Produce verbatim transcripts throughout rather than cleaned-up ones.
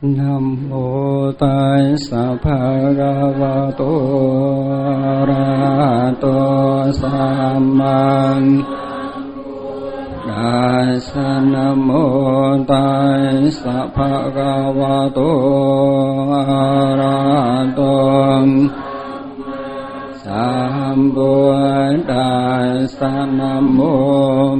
Nam mô Tassa Bhagavato Arahato Samma Tassa. Nam mô Tassa Bhagavato Arahato Sambuddhassa. Nam mô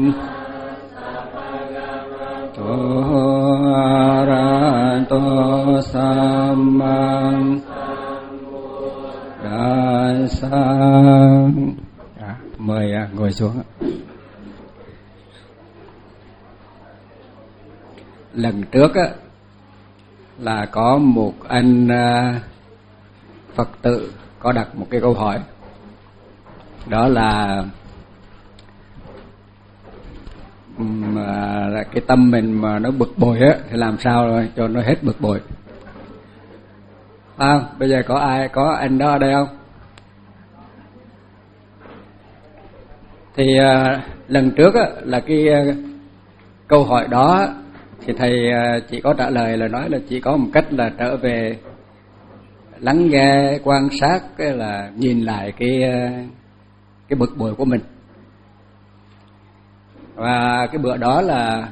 Arahato Samma Sambuddhassa. À, mời à, ngồi xuống. Lần trước á, là có một anh uh, Phật tử có đặt một cái câu hỏi, đó là mà là cái tâm mình mà nó bực bội á thì làm sao cho nó hết bực bội. À, bây giờ có ai có anh đó ở đây không? Thì uh, lần trước á, là cái uh, câu hỏi đó thì thầy uh, chỉ có trả lời là nói là chỉ có một cách là trở về lắng nghe, quan sát, cái là nhìn lại cái uh, cái bực bội của mình. Và cái bữa đó là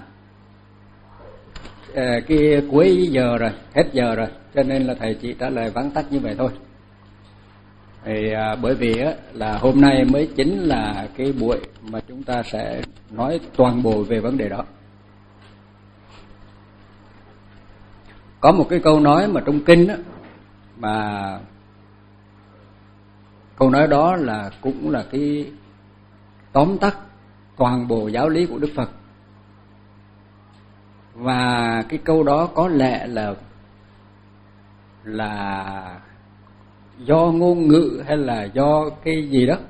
cái cuối giờ rồi, hết giờ rồi, cho nên là thầy chỉ trả lời vắn tắt như vậy thôi. Thì à, bởi vì á, là hôm nay mới chính là cái buổi mà chúng ta sẽ nói toàn bộ về vấn đề đó. Có một cái câu nói mà trong kinh á, mà câu nói đó là cũng là cái tóm tắt toàn bộ giáo lý của Đức Phật. Và cái câu đó có lẽ là là do ngôn ngữ hay là do cái gì đó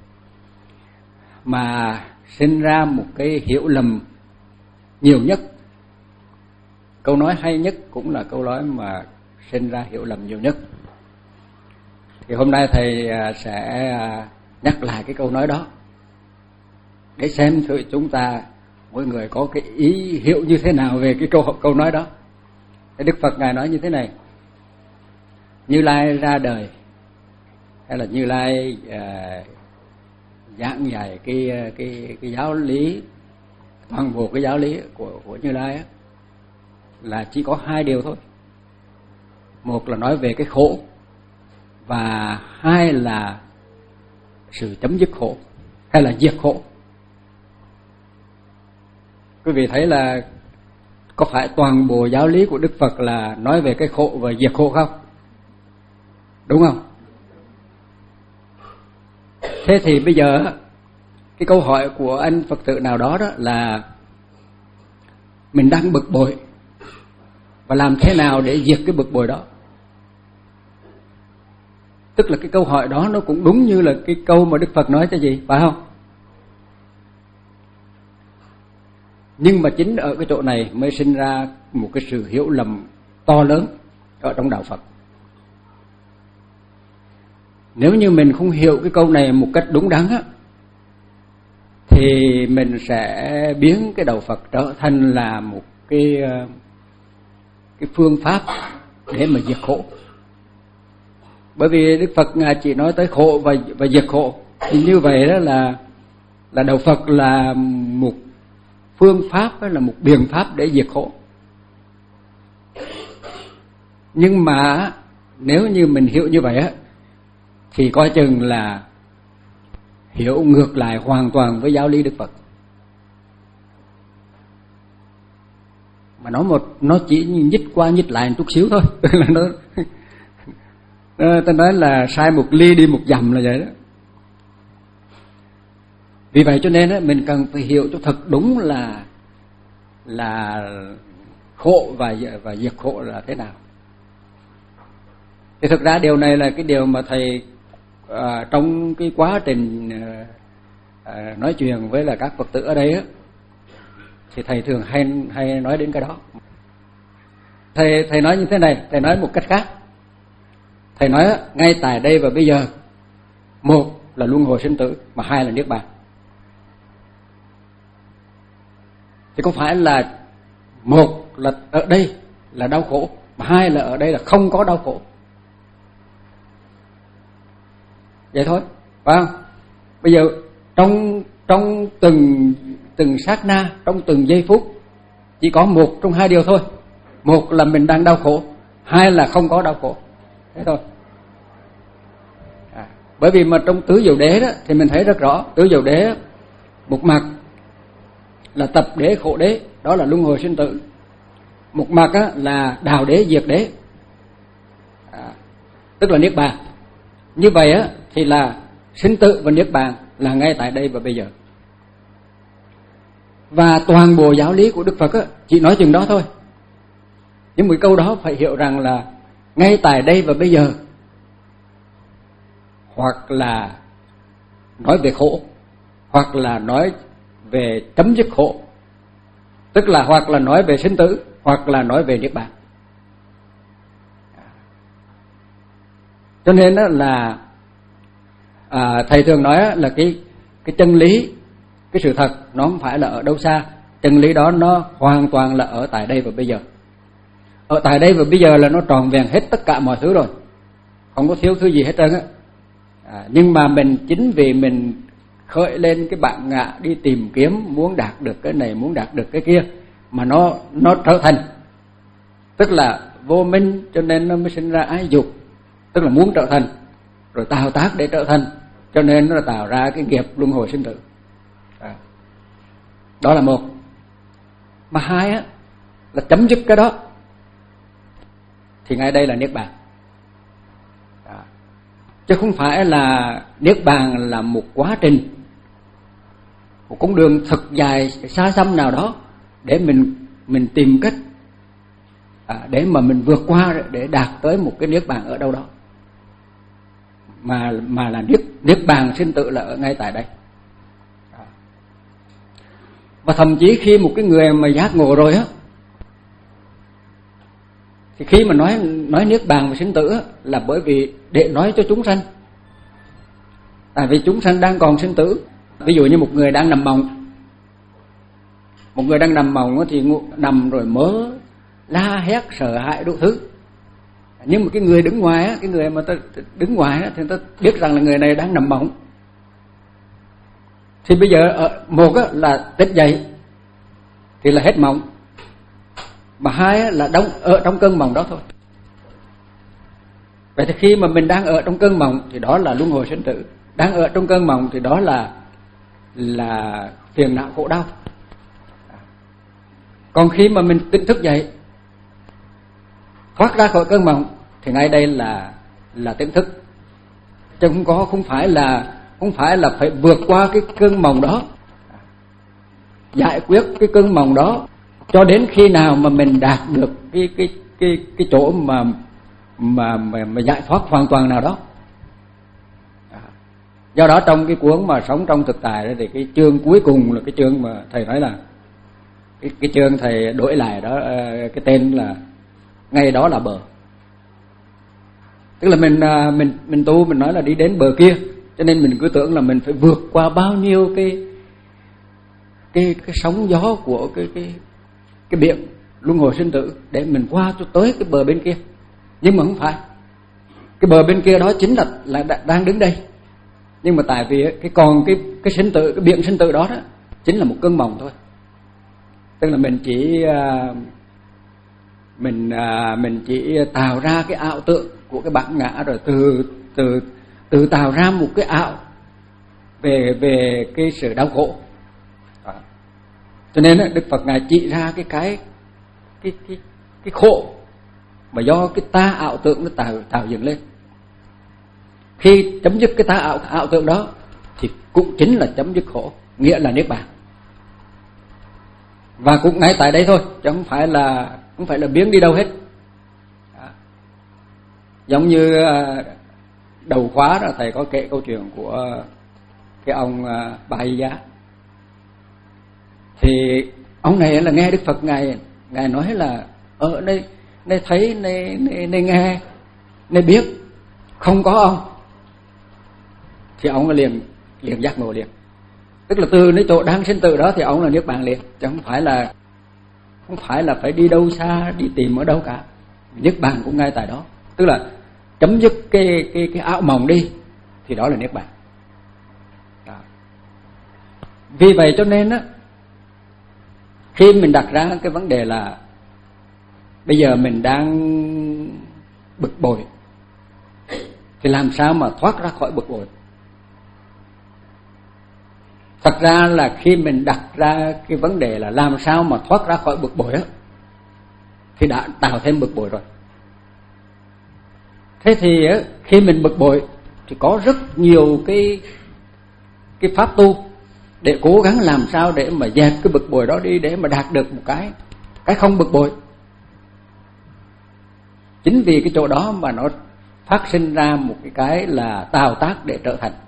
mà sinh ra một cái hiểu lầm nhiều nhất. Câu nói hay nhất cũng là câu nói mà sinh ra hiểu lầm nhiều nhất. Thì hôm nay thầy sẽ nhắc lại cái câu nói đó để xem thử chúng ta mỗi người có cái ý hiểu như thế nào về cái câu câu nói đó. Đức Phật ngài nói như thế này: Như Lai ra đời hay là Như Lai uh, giảng dạy cái cái cái giáo lý, toàn bộ cái giáo lý của của Như Lai á, là chỉ có hai điều thôi. Một là nói về cái khổ, và hai là sự chấm dứt khổ hay là diệt khổ. Quý vị thấy là có phải toàn bộ giáo lý của Đức Phật là nói về cái khổ và diệt khổ không? Đúng không? Thế thì bây giờ cái câu hỏi của anh Phật tử nào đó đó là mình đang bực bội và làm thế nào để diệt cái bực bội đó. Tức là cái câu hỏi đó nó cũng đúng như là cái câu mà Đức Phật nói cho gì, phải không? Nhưng mà chính ở cái chỗ này mới sinh ra một cái sự hiểu lầm to lớn ở trong đạo Phật. Nếu như mình không hiểu cái câu này một cách đúng đắn á, thì mình sẽ biến cái đạo Phật trở thành là một cái cái phương pháp để mà diệt khổ. Bởi vì Đức Phật ngài chỉ nói tới khổ và và diệt khổ, thì như vậy đó là là đạo Phật là một phương pháp hay là một biện pháp để diệt khổ. Nhưng mà nếu như mình hiểu như vậy á, thì coi chừng là hiểu ngược lại hoàn toàn với giáo lý Đức Phật. Mà nó một nó chỉ nhích qua nhích lại một chút xíu thôi, tức là nó ta nói là sai một ly đi một dặm là vậy đó. Vì vậy cho nên á, mình cần phải hiểu cho thật đúng là là khổ và và diệt khổ là thế nào. Thì thực ra điều này là cái điều mà thầy à, trong cái quá trình à, nói chuyện với là các Phật tử ở đây á, thì thầy thường hay hay nói đến cái đó. Thầy thầy nói như thế này, thầy nói một cách khác. Thầy nói á, ngay tại đây và bây giờ, một là luân hồi sinh tử, mà hai là niết bàn. Thì có phải là một là ở đây là đau khổ, mà hai là ở đây là không có đau khổ. Vậy thôi, phải không? Bây giờ trong trong từng từng sát na, trong từng giây phút chỉ có một trong hai điều thôi. Một là mình đang đau khổ, hai là không có đau khổ. Thế thôi. À, bởi vì mà trong tứ diệu đế đó thì mình thấy rất rõ, tứ diệu đế một mặt là tập đế khổ đế, đó là luân hồi sinh tử. Một mặt á, là đào đế diệt đế, à, tức là niết bàn. Như vậy á thì là sinh tử và niết bàn là ngay tại đây và bây giờ. Và toàn bộ giáo lý của Đức Phật á, chỉ nói chừng đó thôi. Nhưng một câu đó phải hiểu rằng là ngay tại đây và bây giờ, hoặc là nói về khổ, hoặc là nói về chấm dứt khổ, tức là hoặc là nói về sinh tử, hoặc là nói về niết bàn. Cho nên đó là à, thầy thường nói là cái cái chân lý, cái sự thật nó không phải là ở đâu xa, chân lý đó nó hoàn toàn là ở tại đây và bây giờ. Ở tại đây và bây giờ là nó tròn vẹn hết tất cả mọi thứ rồi, không có thiếu thứ gì hết trơn á. À, nhưng mà mình chính vì mình khởi lên cái bản ngã đi tìm kiếm, muốn đạt được cái này, muốn đạt được cái kia, mà nó nó trở thành, tức là vô minh, cho nên nó mới sinh ra ái dục, tức là muốn trở thành, rồi tạo tác để trở thành, cho nên nó tạo ra cái nghiệp luân hồi sinh tử. À, đó là một. Mà hai á là chấm dứt cái đó, thì ngay đây là niết bàn. À, chứ không phải là niết bàn là một quá trình, một con đường thật dài xa xăm nào đó để mình mình tìm cách à, để mà mình vượt qua, để đạt tới một cái niết bàn ở đâu đó, mà mà là niết niết bàn sinh tử là ở ngay tại đây. À. Và thậm chí khi một cái người mà giác ngộ rồi á, thì khi mà nói nói niết bàn và sinh tử á, là bởi vì để nói cho chúng sanh. Tại vì chúng sanh đang còn sinh tử. Ví dụ như một người đang nằm mộng, một người đang nằm mộng thì nằm rồi mớ la hét sợ hãi đủ thứ. Nhưng mà cái người đứng ngoài á, cái người mà ta đứng ngoài á, thì ta biết rằng là người này đang nằm mộng. Thì bây giờ một á, là tỉnh dậy thì là hết mộng, mà hai á, là đóng ở trong cơn mộng đó thôi. Vậy thì khi mà mình đang ở trong cơn mộng thì đó là luân hồi sinh tử, đang ở trong cơn mộng thì đó là là phiền não khổ đau. Còn khi mà mình tỉnh thức dậy, thoát ra khỏi cơn mộng, thì ngay đây là là tỉnh thức. Chứ không có không phải là không phải là phải vượt qua cái cơn mộng đó, giải quyết cái cơn mộng đó cho đến khi nào mà mình đạt được cái cái cái cái chỗ mà mà mà, mà giải thoát hoàn toàn nào đó. Do đó trong cái cuốn mà Sống trong thực tại đó, thì cái chương cuối cùng là cái chương mà thầy nói là cái cái chương thầy đổi lại đó, cái tên là ngay đó là bờ. Tức là mình mình mình tu, mình nói là đi đến bờ kia, cho nên mình cứ tưởng là mình phải vượt qua bao nhiêu cái cái cái sóng gió của cái cái cái biển luân hồi sinh tử để mình qua cho tới cái bờ bên kia. Nhưng mà không phải. Cái bờ bên kia đó chính là là đang đứng đây. Nhưng mà tại vì cái còn cái cái sinh tử, cái biển sinh tử đó đó chính là một cơn mộng thôi. Tức là mình chỉ mình mình chỉ tạo ra cái ảo tượng của cái bản ngã, rồi từ từ từ tạo ra một cái ảo về về cái sự đau khổ. Đó. Cho nên Đức Phật ngài chỉ ra cái cái cái cái cái khổ mà do cái ta ảo tượng nó tạo tạo dựng lên. Khi chấm dứt cái ta ảo, ảo tượng đó thì cũng chính là chấm dứt khổ, nghĩa là niết bàn. Và cũng ngay tại đây thôi, chứ không phải là không phải là biến đi đâu hết. Đó. Giống như đầu khóa đó thầy có kể câu chuyện của cái ông Bà Hay Giá. Thì ông này là nghe Đức Phật ngài ngài nói là ở đây đây thấy đây, đây, đây nghe đây biết không có ông, thì ông liền liền giác ngộ liền. Tức là từ cái chỗ đang sinh tử đó thì ông là niết bàn liền, chứ không phải là không phải là phải đi đâu xa đi tìm ở đâu cả. niết bàn cũng ngay tại đó, tức là chấm dứt cái cái cái ảo mộng đi thì đó là niết bàn. Đó. Vì vậy cho nên á, khi mình đặt ra cái vấn đề là bây giờ mình đang bực bội thì làm sao mà thoát ra khỏi bực bội? Thật ra là khi mình đặt ra cái vấn đề là làm sao mà thoát ra khỏi bực bội á, thì đã tạo thêm bực bội rồi. Thế thì á, khi mình bực bội thì có rất nhiều cái cái pháp tu để cố gắng làm sao để mà dẹp cái bực bội đó đi, để mà đạt được một cái cái không bực bội. Chính vì cái chỗ đó mà nó phát sinh ra một cái cái là tạo tác để trở thành.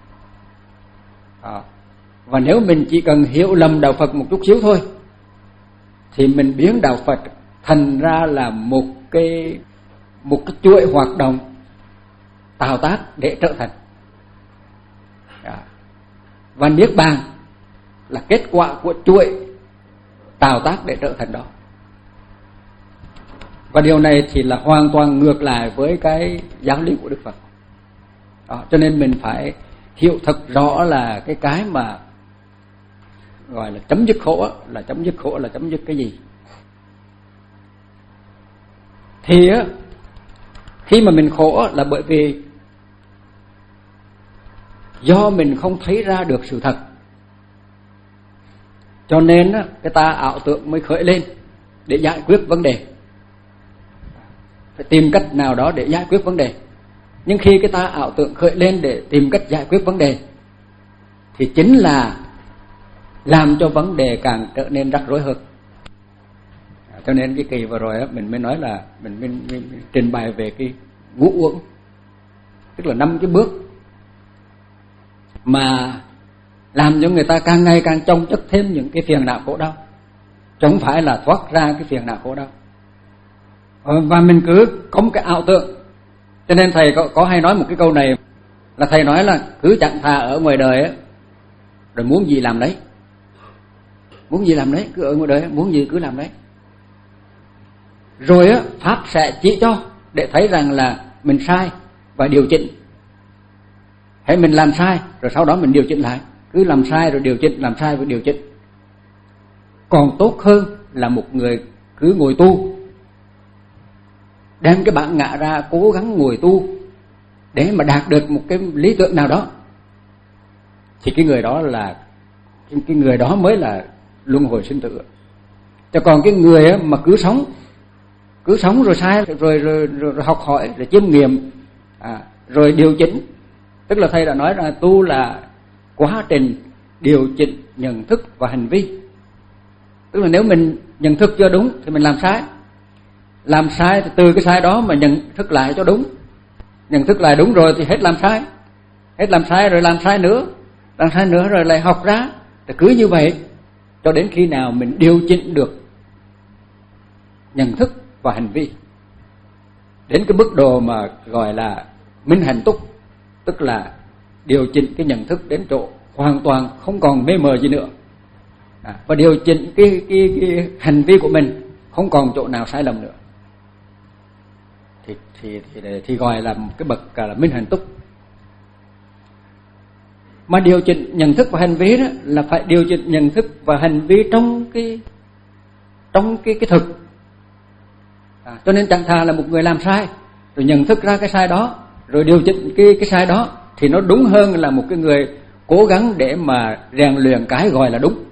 À, và nếu mình chỉ cần hiểu lầm đạo Phật một chút xíu thôi thì mình biến đạo Phật thành ra là một cái một cái chuỗi hoạt động tạo tác để trở thành. À, và niết bàn là kết quả của chuỗi tạo tác để trở thành đó. Và điều này thì là hoàn toàn ngược lại với cái giáo lý của Đức Phật. Đó, cho nên mình phải hiểu thật rõ là cái cái mà gọi là chấm dứt khổ là chấm dứt khổ là chấm dứt cái gì. Thì á, khi mà mình khổ là bởi vì do mình không thấy ra được sự thật, cho nên á, cái ta ảo tưởng mới khởi lên để giải quyết vấn đề, phải tìm cách nào đó để giải quyết vấn đề. Nhưng khi cái ta ảo tưởng khởi lên để tìm cách giải quyết vấn đề thì chính là làm cho vấn đề càng trở nên rắc rối hơn. Cho nên cái kỳ vừa rồi á, mình mới nói là mình, mình, mình, mình trình bày về cái ngũ uẩn, tức là năm cái bước mà làm cho người ta càng ngày càng chồng chất thêm những cái phiền não khổ đau, chứ không phải là thoát ra cái phiền não khổ đau. Và mình cứ có một cái ảo tưởng. Cho nên thầy có, có hay nói một cái câu này là thầy nói là cứ chẳng thà ở ngoài đời á, rồi muốn gì làm đấy, muốn gì làm đấy, cứ ở ngoài đời muốn gì cứ làm đấy. Rồi á, Pháp sẽ chỉ cho để thấy rằng là mình sai và điều chỉnh. Hãy mình làm sai rồi sau đó mình điều chỉnh lại, cứ làm sai rồi điều chỉnh, làm sai rồi điều chỉnh. Còn tốt hơn là một người cứ ngồi tu, đem cái bản ngã ra cố gắng ngồi tu để mà đạt được một cái lý tưởng nào đó, thì cái người đó là cái người đó mới là luân hồi sinh tử. Chứ còn cái người mà cứ sống cứ sống rồi sai rồi rồi, rồi, rồi, rồi học hỏi rồi chiêm nghiệm, à, rồi điều chỉnh, tức là thầy đã nói rằng tu là quá trình điều chỉnh nhận thức và hành vi. Tức là nếu mình nhận thức chưa đúng thì mình làm sai, làm sai thì từ cái sai đó mà nhận thức lại cho đúng, nhận thức lại đúng rồi thì hết làm sai, hết làm sai rồi làm sai nữa, làm sai nữa rồi lại học ra, thì cứ như vậy cho đến khi nào mình điều chỉnh được nhận thức và hành vi đến cái mức độ mà gọi là minh hạnh túc, tức là điều chỉnh cái nhận thức đến chỗ hoàn toàn không còn mê mờ gì nữa, à, và điều chỉnh cái, cái, cái hành vi của mình không còn chỗ nào sai lầm nữa, thì thì thì, thì gọi là một cái bậc là minh hạnh túc. Mà điều chỉnh nhận thức và hành vi đó là phải điều chỉnh nhận thức và hành vi trong cái trong cái cái thực. À, cho nên chẳng thà là một người làm sai rồi nhận thức ra cái sai đó rồi điều chỉnh cái cái sai đó, thì nó đúng hơn là một cái người cố gắng để mà rèn luyện cái gọi là đúng.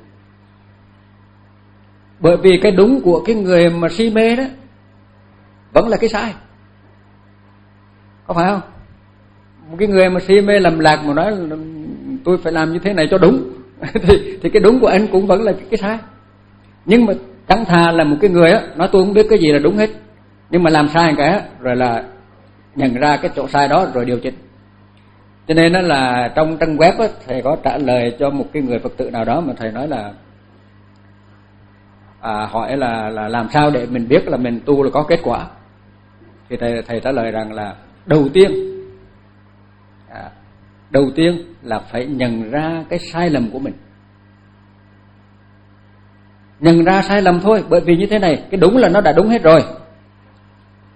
Bởi vì cái đúng của cái người mà si mê đó vẫn là cái sai, có phải không? Một cái người mà si mê lầm lạc mà nói là tôi phải làm như thế này cho đúng thì, thì cái đúng của anh cũng vẫn là cái, cái sai. Nhưng mà chẳng thà là một cái người á nói tôi không biết cái gì là đúng hết, nhưng mà làm sai cái rồi là nhận ra cái chỗ sai đó rồi điều chỉnh. Cho nên đó là trong trang web á, thầy có trả lời cho một cái người Phật tử nào đó mà thầy nói là à, hỏi là là làm sao để mình biết là mình tu là có kết quả, thì thầy thầy trả lời rằng là đầu tiên à, đầu tiên là phải nhận ra cái sai lầm của mình. Nhận ra sai lầm thôi, bởi vì như thế này, cái đúng là nó đã đúng hết rồi,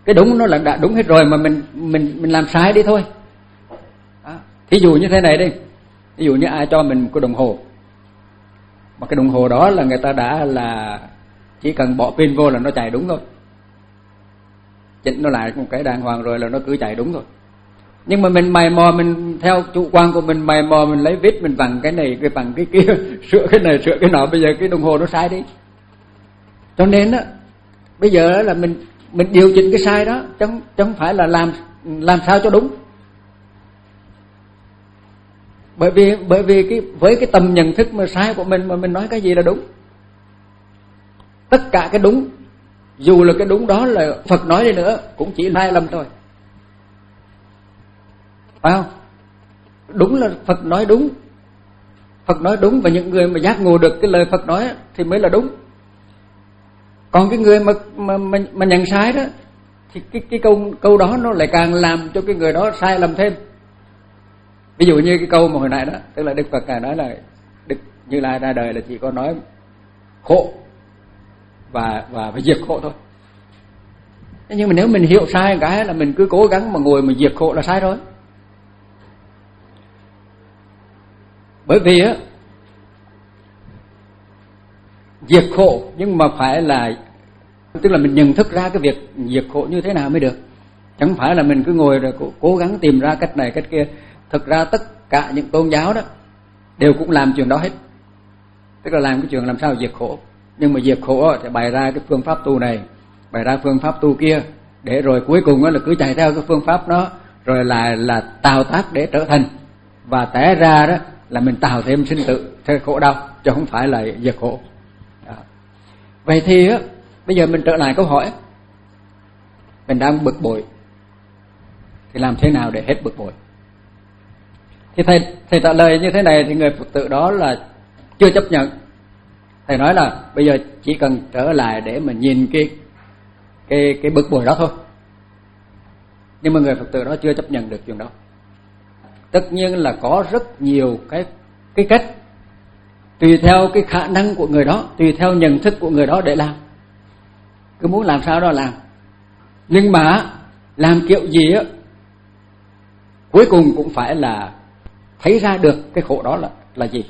cái đúng nó là đã đúng hết rồi, mà mình mình mình làm sai đi thôi. Đó. Thí dụ như thế này đi, ví dụ như ai cho mình một cái đồng hồ, mà cái đồng hồ đó là người ta đã là chỉ cần bỏ pin vô là nó chạy đúng thôi, chỉnh nó lại một cái đàng hoàng rồi là nó cứ chạy đúng thôi. Nhưng mà mình mày mò, mình theo chủ quan của mình mày mò, mình lấy vít mình vặn cái này cái vặn cái kia, sửa cái này sửa cái nọ, bây giờ cái đồng hồ nó sai đi. Cho nên á, bây giờ là mình mình điều chỉnh cái sai đó, chứ không phải là làm làm sao cho đúng. Bởi vì bởi vì cái với cái tầm nhận thức mà sai của mình mà mình nói cái gì là đúng. Tất cả cái đúng, dù là cái đúng đó là Phật nói đi nữa cũng chỉ sai lầm thôi. Phải không? Đúng là Phật nói đúng. Phật nói đúng, và những người mà giác ngộ được cái lời Phật nói thì mới là đúng. Còn cái người mà mà mà, mà nhận sai đó thì cái cái câu câu đó nó lại càng làm cho cái người đó sai lầm thêm. Ví dụ như cái câu mà hồi nãy đó, tức là Đức Phật Ngài nói là Đức Như Lai ra đời là chỉ có nói khổ và và phải diệt khổ thôi. Nhưng mà nếu mình hiểu sai cái là mình cứ cố gắng mà ngồi mà diệt khổ là sai rồi. Bởi vì á, diệt khổ nhưng mà phải là, tức là mình nhận thức ra cái việc diệt khổ như thế nào mới được. Chẳng phải là mình cứ ngồi rồi cố, cố gắng tìm ra cách này cách kia. Thực ra tất cả những tôn giáo đó đều cũng làm chuyện đó hết, tức là làm cái chuyện làm sao diệt khổ. Nhưng mà diệt khổ thì bày ra cái phương pháp tu này, bày ra phương pháp tu kia, để rồi cuối cùng là cứ chạy theo cái phương pháp đó, rồi là là tạo tác để trở thành, và té ra đó là mình tạo thêm sinh tử, thêm khổ đau, chứ không phải là diệt khổ. Đó. Vậy thì á, bây giờ mình trở lại câu hỏi, mình đang bực bội thì làm thế nào để hết bực bội? Thì thầy thầy trả lời như thế này thì người Phật tử đó là chưa chấp nhận. Thầy nói là bây giờ chỉ cần trở lại để mà nhìn cái cái cái bực bội đó thôi. Nhưng mà người Phật tử đó chưa chấp nhận được chuyện đó. Tất nhiên là có rất nhiều cái cái cách, tùy theo cái khả năng của người đó, tùy theo nhận thức của người đó để làm. Cứ muốn làm sao đó làm. Nhưng mà làm kiểu gì á, cuối cùng cũng phải là thấy ra được cái khổ đó là là gì.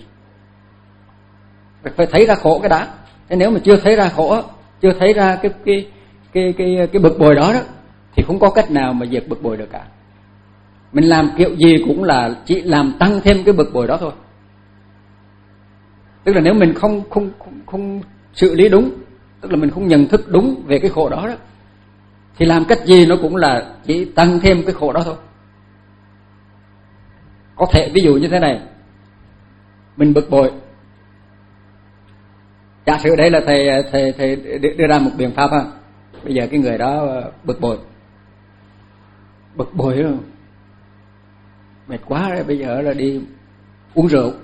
Phải thấy ra khổ cái đã. Thế nếu mà chưa thấy ra khổ, chưa thấy ra cái cái cái cái cái bực bội đó đó, thì không có cách nào mà diệt bực bội được cả. Mình làm kiểu gì cũng là chỉ làm tăng thêm cái bực bội đó thôi. Tức là nếu mình không không không không xử lý đúng, tức là mình không nhận thức đúng về cái khổ đó đó, thì làm cách gì nó cũng là chỉ tăng thêm cái khổ đó thôi. Có thể ví dụ như thế này, mình bực bội. Giả sử đây là thầy thầy thầy đưa ra một biện pháp ha. Bây giờ cái người đó bực bội, bực bội rồi, mệt quá rồi, bây giờ là đi uống rượu,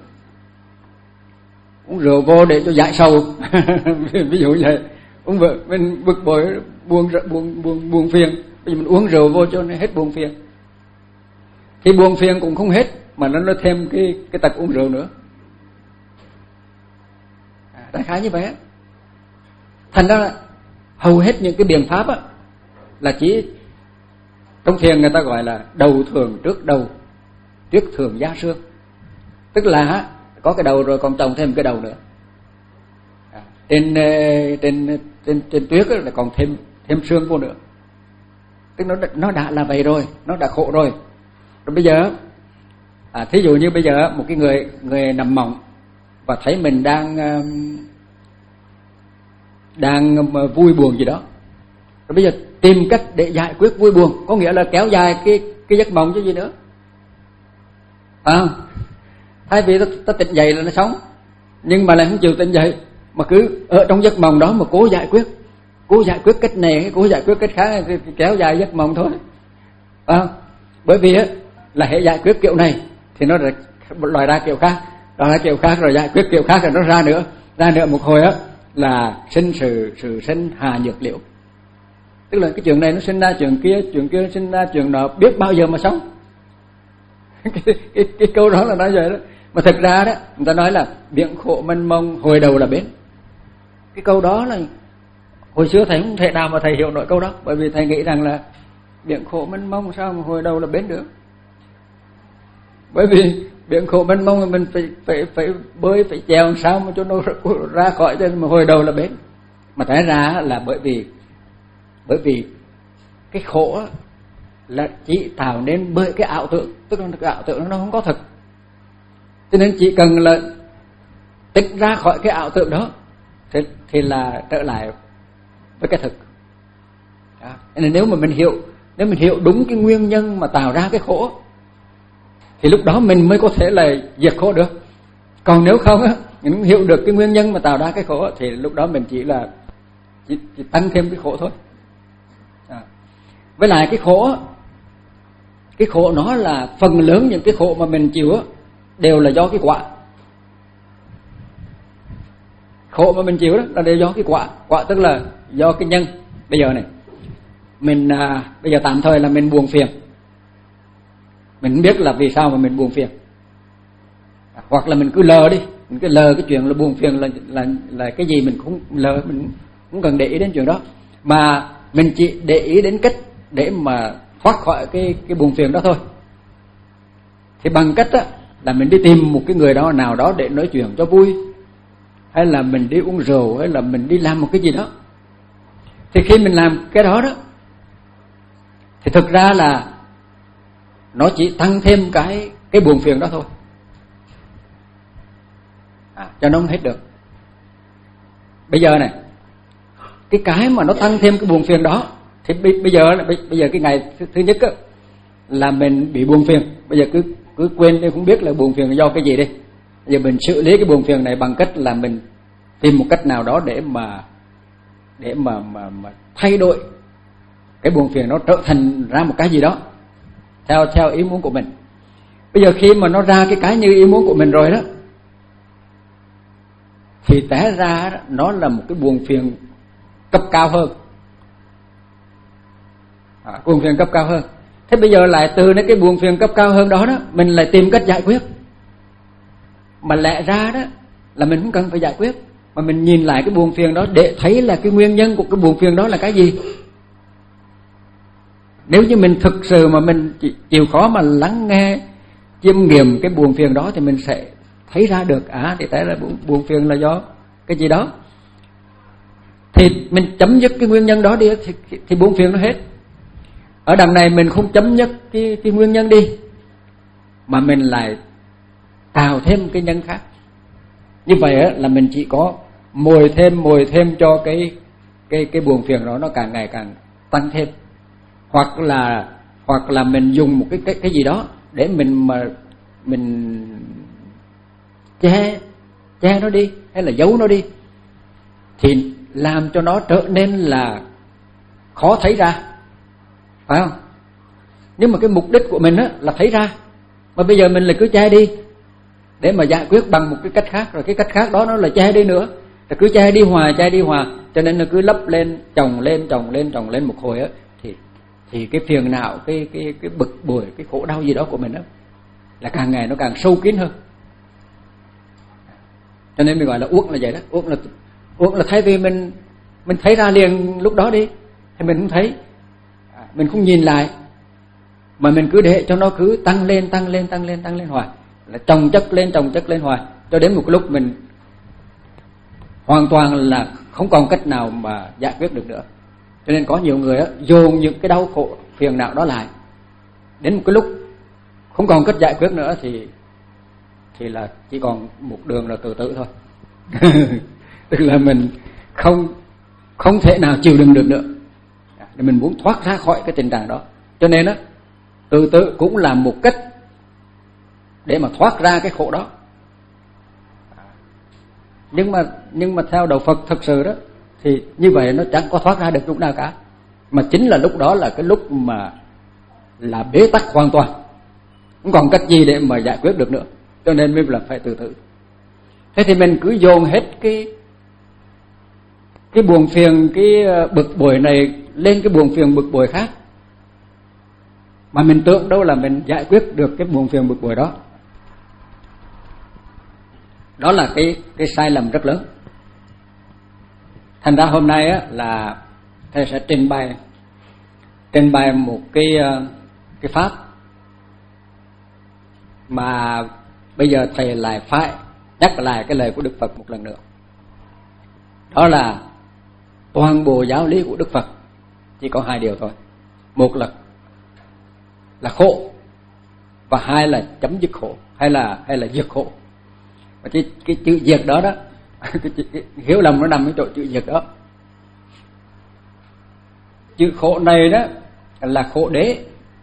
uống rượu vô để cho giải sầu. Ví dụ như vậy, uống vợ mình bực bội, buồn buồn buồn buồn phiền, bây giờ mình uống rượu vô cho nó hết buồn phiền. Thì buồn phiền cũng không hết, mà nó nó thêm cái cái tật uống rượu nữa. À, đại khái như vậy á. Thành ra là hầu hết những cái biện pháp á là chỉ trong thiền người ta gọi là đầu thường trước đầu, tuyết thường gia xương. Tức là có cái đầu rồi còn trồng thêm cái đầu nữa. À, trên trên trên trên tuyết là còn thêm thêm xương vô nữa. Tức nó nó đã là vậy rồi, nó đã khổ rồi. Rồi bây giờ à, thí dụ như bây giờ một cái người người nằm mộng và thấy mình đang đang vui buồn gì đó. Rồi bây giờ tìm cách để giải quyết vui buồn, có nghĩa là kéo dài cái cái giấc mộng chứ gì nữa. À, thay vì ta, ta tỉnh dậy là nó sống, nhưng mà lại không chịu tỉnh dậy, mà cứ ở trong giấc mộng đó mà cố giải quyết, cố giải quyết cách này, cố giải quyết cách khác, thì kéo dài giấc mộng thôi. À, bởi vì á là hệ giải quyết kiểu này thì nó loại ra kiểu khác, loại ra kiểu khác rồi giải quyết kiểu khác rồi nó ra nữa, ra nữa một hồi á là sinh sự sự sinh hà nhược liệu. Tức là cái chuyện này nó sinh ra chuyện kia, chuyện kia sinh ra chuyện nọ, biết bao giờ mà sống. cái, cái, cái câu đó là nói vậy đó. Mà thực ra đó, người ta nói là biển khổ mênh mông hồi đầu là bến. Cái câu đó là Hồi xưa thầy không thể nào mà thầy hiểu nổi câu đó, bởi vì thầy nghĩ rằng là biển khổ mênh mông sao mà hồi đầu là bến được. Bởi vì biển khổ mênh mông mình phải phải phải bơi, phải chèo sao mà cho nó ra khỏi, cho mà hồi đầu là bến. Mà té ra là bởi vì bởi vì cái khổ là chỉ tạo nên bởi cái ảo tưởng, tức là cái ảo tưởng nó không có thực. Cho nên chỉ cần là tách ra khỏi cái ảo tưởng đó thì, thì là trở lại với cái thực. Đó. Nên nếu mà mình hiểu nếu mình hiểu đúng cái nguyên nhân mà tạo ra cái khổ thì lúc đó mình mới có thể là diệt khổ được. Còn nếu không á, mình không hiểu được cái nguyên nhân mà tạo ra cái khổ thì lúc đó mình chỉ là chỉ, chỉ tăng thêm cái khổ thôi. À. Với lại cái khổ cái khổ nó là phần lớn những cái khổ mà mình chịu á đều là do cái quả. Khổ mà mình chịu đó là đều do cái quả. Quả tức là do cái nhân. Bây giờ này mình à, bây giờ tạm thời là mình buồn phiền, mình không biết là vì sao mà mình buồn phiền, à, hoặc là mình cứ lờ đi, mình cứ lờ cái chuyện là buồn phiền là là là cái gì, mình cũng lờ, mình không cần để ý đến chuyện đó, mà mình chỉ để ý đến cách để mà thoát khỏi cái cái buồn phiền đó thôi. Thì bằng cách á là mình đi tìm một cái người đó nào đó để nói chuyện cho vui, hay là mình đi uống rượu, hay là mình đi làm một cái gì đó. Thì khi mình làm cái đó đó thì thực ra là nó chỉ tăng thêm cái cái buồn phiền đó thôi, à, cho nó không hết được. Bây giờ này, cái cái mà nó tăng thêm cái buồn phiền đó thì bây giờ bây giờ cái ngày thứ, thứ nhất á, là mình bị buồn phiền. Bây giờ cứ cứ quên đi, không biết là buồn phiền là do cái gì đi. Bây giờ mình xử lý cái buồn phiền này bằng cách là mình tìm một cách nào đó để mà để mà mà, mà thay đổi cái buồn phiền nó trở thành ra một cái gì đó theo theo ý muốn của mình. Bây giờ khi mà nó ra cái cái như ý muốn của mình rồi đó thì té ra nó là một cái buồn phiền cấp cao hơn, à, buồn phiền cấp cao hơn. Thế bây giờ lại từ cái buồn phiền cấp cao hơn đó đó mình lại tìm cách giải quyết, mà lẽ ra đó là mình không cần phải giải quyết, mà mình nhìn lại cái buồn phiền đó để thấy là cái nguyên nhân của cái buồn phiền đó là cái gì. Nếu như mình thực sự mà mình chịu khó mà lắng nghe, chiêm nghiệm cái buồn phiền đó thì mình sẽ thấy ra được, à thì tại là buồn, buồn phiền là do cái gì đó. Thì mình chấm dứt cái nguyên nhân đó đi thì, thì buồn phiền nó hết. Ở đằng này mình không chấm dứt cái, cái nguyên nhân đi, mà mình lại tạo thêm cái nhân khác. Như vậy á, là mình chỉ có mồi thêm mồi thêm cho cái cái cái buồn phiền đó nó càng ngày càng tăng thêm. Hoặc là hoặc là mình dùng một cái cái cái gì đó để mình mà mình che che nó đi, hay là giấu nó đi, thì làm cho nó trở nên là khó thấy ra, phải không? Nhưng mà cái mục đích của mình á là thấy ra, mà bây giờ mình lại cứ che đi để mà giải quyết bằng một cái cách khác, rồi cái cách khác đó nó là che đi nữa, rồi cứ che đi hoài che đi hoài, cho nên nó cứ lấp lên chồng lên chồng lên chồng lên một hồi á, thì thì cái phiền não, cái cái cái bực bội, cái khổ đau gì đó của mình á là càng ngày nó càng sâu kín hơn. Cho nên mình gọi là uất là vậy đó. Uất là uất là thay vì mình mình thấy ra liền lúc đó đi thì mình không thấy, mình không nhìn lại, mà mình cứ để cho nó cứ tăng lên tăng lên tăng lên tăng lên hoài, là chồng chất lên chồng chất lên hoài, cho đến một cái lúc mình hoàn toàn là không còn cách nào mà giải quyết được nữa. Cho nên có nhiều người á dồn những cái đau khổ phiền não đó lại, đến một cái lúc không còn cách giải quyết nữa thì thì là chỉ còn một đường là tự tử thôi. Tức là mình không không thể nào chịu đựng được nữa, để mình muốn thoát ra khỏi cái tình trạng đó. Cho nên á tự tử cũng là một cách để mà thoát ra cái khổ đó. Nhưng mà nhưng mà theo đạo Phật thực sự đó thì như vậy nó chẳng có thoát ra được lúc nào cả, mà chính là lúc đó là cái lúc mà là bế tắc hoàn toàn, không còn cách gì để mà giải quyết được nữa, cho nên mới là phải tự tử. Thế thì mình cứ dồn hết cái cái buồn phiền, cái bực bội này lên cái buồn phiền bực bội khác, mà mình tưởng đâu là mình giải quyết được cái buồn phiền bực bội đó. Đó là cái cái sai lầm rất lớn. Thành ra hôm nay á, là thầy sẽ trình bày trình bày một cái cái pháp mà bây giờ thầy lại phải nhắc lại cái lời của Đức Phật một lần nữa. Đó là toàn bộ giáo lý của Đức Phật chỉ có hai điều thôi. Một là là khổ, và hai là chấm dứt khổ, hay là hay là diệt khổ. Và cái cái chữ diệt đó đó, cái, cái, cái hiểu lầm nó nằm ở chỗ chữ diệt đó. Chữ khổ này đó là khổ đế.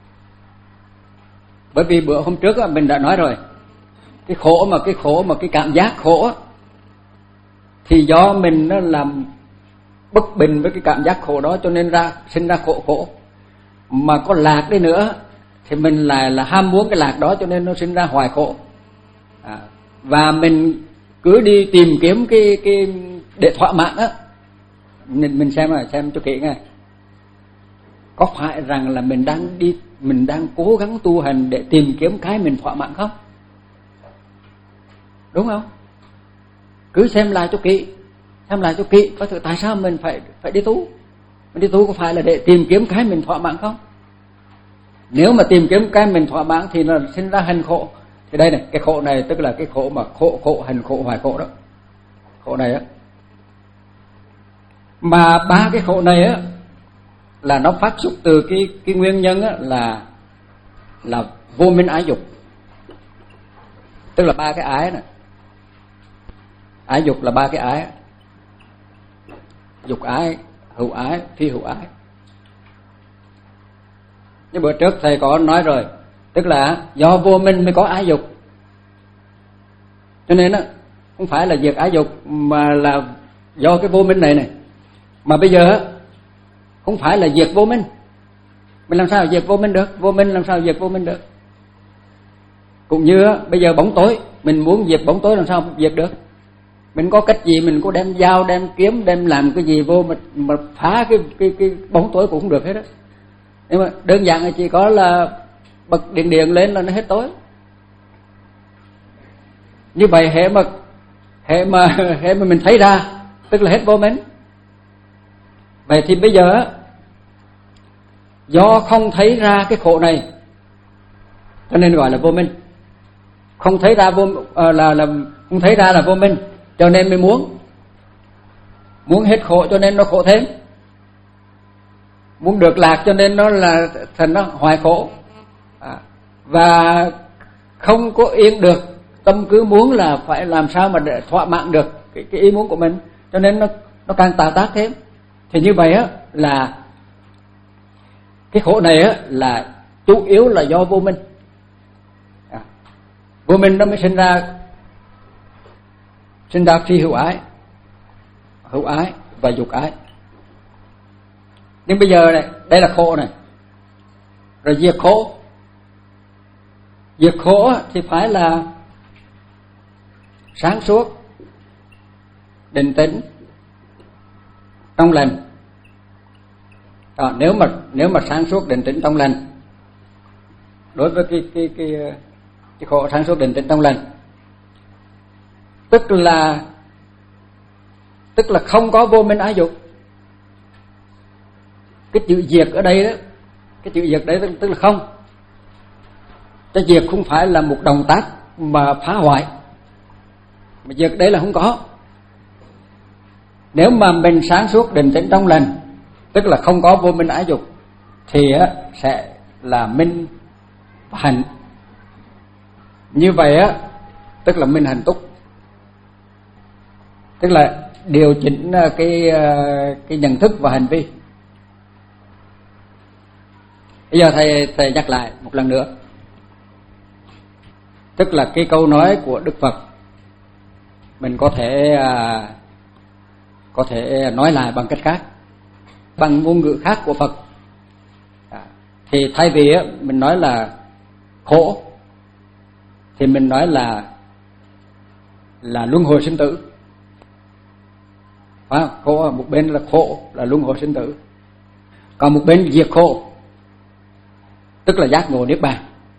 Bởi vì bữa hôm trước mình đã nói rồi, cái khổ mà cái khổ mà cái cảm giác khổ thì do mình nó làm bất bình với cái cảm giác khổ đó, cho nên ra sinh ra khổ khổ. Mà có lạc đi nữa thì mình lại là ham muốn cái lạc đó, cho nên nó sinh ra hoài khổ. À, và mình cứ đi tìm kiếm cái cái để thỏa mãn á. Mình mình xem rồi, xem cho kỹ nghe. Có phải rằng là mình đang đi mình đang cố gắng tu hành để tìm kiếm cái mình thỏa mãn không? Đúng không? Cứ xem lại cho kỹ, xem lại cho kỹ, có thể tại sao mình phải phải đi tu? Mình đi tu có phải là để tìm kiếm cái mình thỏa mãn không? Nếu mà tìm kiếm cái mình thỏa mãn thì nó sinh ra hành khổ. Thì đây này, cái khổ này tức là cái khổ mà khổ khổ hành khổ hoài khổ đó. Khổ này á. Mà ba cái khổ này á là nó phát xuất từ cái cái nguyên nhân á là là vô minh ái dục. Tức là ba cái ái này. Ái dục là ba cái ái. Dục ái, hữu ái, phi hữu ái. Như bữa trước thầy có nói rồi, tức là do vô minh mới có ái dục. Cho nên á, không phải là diệt ái dục mà là do cái vô minh này này. Mà bây giờ không phải là diệt vô minh. Mình làm sao diệt vô minh được? Vô minh làm sao diệt vô minh được? Cũng như bây giờ bóng tối, mình muốn diệt bóng tối làm sao diệt được? Mình có cách gì, mình có đem dao, đem kiếm, đem làm cái gì vô mà, mà phá cái, cái, cái bóng tối cũng không được hết đó. Nhưng mà đơn giản là chỉ có là bật điện điện lên là nó hết tối. Như vậy hệ mà hệ mà hệ mà mình thấy ra tức là hết vô minh. Vậy thì bây giờ do không thấy ra cái khổ này cho nên gọi là vô minh. Không thấy ra vô là là không thấy ra là vô minh, cho nên mới muốn muốn hết khổ cho nên nó khổ thêm. Muốn được lạc cho nên nó là thành nó hoài khổ. À, và không có yên được, tâm cứ muốn là phải làm sao mà để thỏa mãn được cái, cái ý muốn của mình, cho nên nó nó càng tạo tác thêm. Thì như vậy á là cái khổ này á là chủ yếu là do vô minh. À, vô minh nó mới sinh ra sinh ra phi hữu ái, hữu ái và dục ái. Nhưng bây giờ này, đây là khổ này. Rồi diệt khổ. Diệt khổ thì phải là sáng suốt, định tĩnh, trong lành. Đó, nếu mà nếu mà sáng suốt, định tĩnh, trong lành, đối với cái cái cái cái khổ sáng suốt, định tĩnh, trong lành, tức là tức là không có vô minh ái dục. Cái chữ diệt ở đây đó, cái chữ diệt đấy tức là không. Cái diệt không phải là một động tác mà phá hoại, mà diệt đấy là không có. Nếu mà mình sáng suốt, định tĩnh, trong lành, tức là không có vô minh ái dục, thì sẽ là minh và hạnh. Như vậy á, tức là minh hạnh túc, tức là điều chỉnh cái cái nhận thức và hành vi. Bây giờ thầy thầy nhắc lại một lần nữa, tức là cái câu nói của Đức Phật mình có thể có thể nói lại bằng cách khác, bằng ngôn ngữ khác của Phật. Thì thay vì mình nói là khổ thì mình nói là là luân hồi sinh tử. À, khổ một bên là khổ là luân hồi sinh tử, còn một bên diệt khổ tức là giác ngộ niết bàn.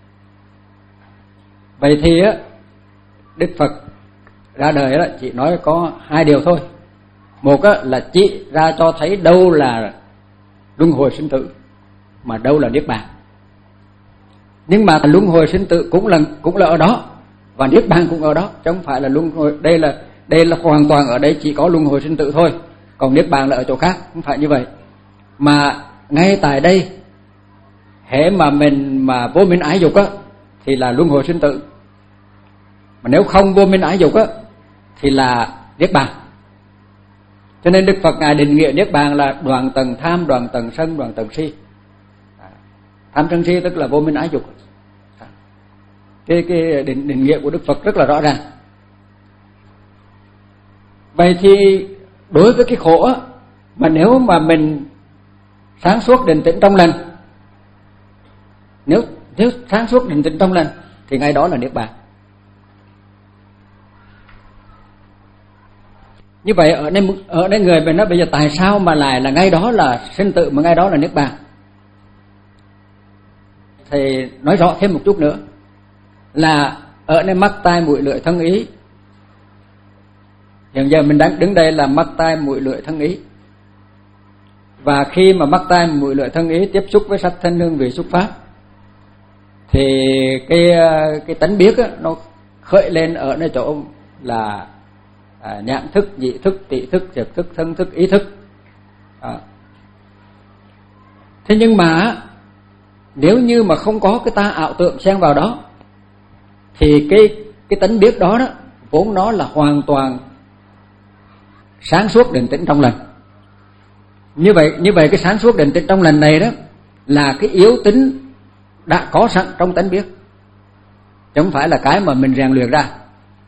Vậy thì á, Đức Phật ra đời đó chỉ nói có hai điều thôi. Một á, là chỉ ra cho thấy đâu là luân hồi sinh tử mà đâu là niết bàn. Nhưng mà luân hồi sinh tử cũng là cũng là ở đó, và niết bàn cũng ở đó, chứ không phải là luân hồi. Đây là đây là hoàn toàn ở đây chỉ có luân hồi sinh tử thôi, còn niết bàn là ở chỗ khác, không phải như vậy. Mà ngay tại đây, hễ mà mình mà vô minh ái dục á thì là luân hồi sinh tử, mà nếu không vô minh ái dục á thì là niết bàn. Cho nên Đức Phật ngài định nghĩa niết bàn là đoạn tầng tham, đoạn tầng sân, đoạn tầng si. Tham sân si tức là vô minh ái dục. Cái cái định, định nghĩa của Đức Phật rất là rõ ràng. Vậy thì đối với cái khổ á, mà nếu mà mình sáng suốt định tĩnh trong lành, nếu nếu sáng suốt định tĩnh trong lành thì ngay đó là niết bàn. Như vậy ở đây ở đây người mình nói bây giờ tại sao mà lại là ngay đó là sinh tử mà ngay đó là niết bàn? Thì nói rõ thêm một chút nữa là ở đây mắt tai mũi lưỡi thân ý. Hiện giờ mình đang đứng đây là mắt tai mũi lưỡi thân ý. Và khi mà mắt tai mũi lưỡi thân ý tiếp xúc với sắc thân hương vị xúc pháp thì cái cái tánh biết á, nó khởi lên ở nơi chỗ là à, nhãn thức, nhị thức, tị thức, thiệt thức, thân thức, ý thức. À. Thế nhưng mà nếu như mà không có cái ta ảo tượng xen vào đó thì cái cái tánh biết đó đó vốn nó là hoàn toàn sáng suốt định tĩnh trong lành. Như vậy như vậy cái sáng suốt định tĩnh trong lành này đó là cái yếu tính đã có sẵn trong tánh biết, chứ không phải là cái mà mình rèn luyện ra.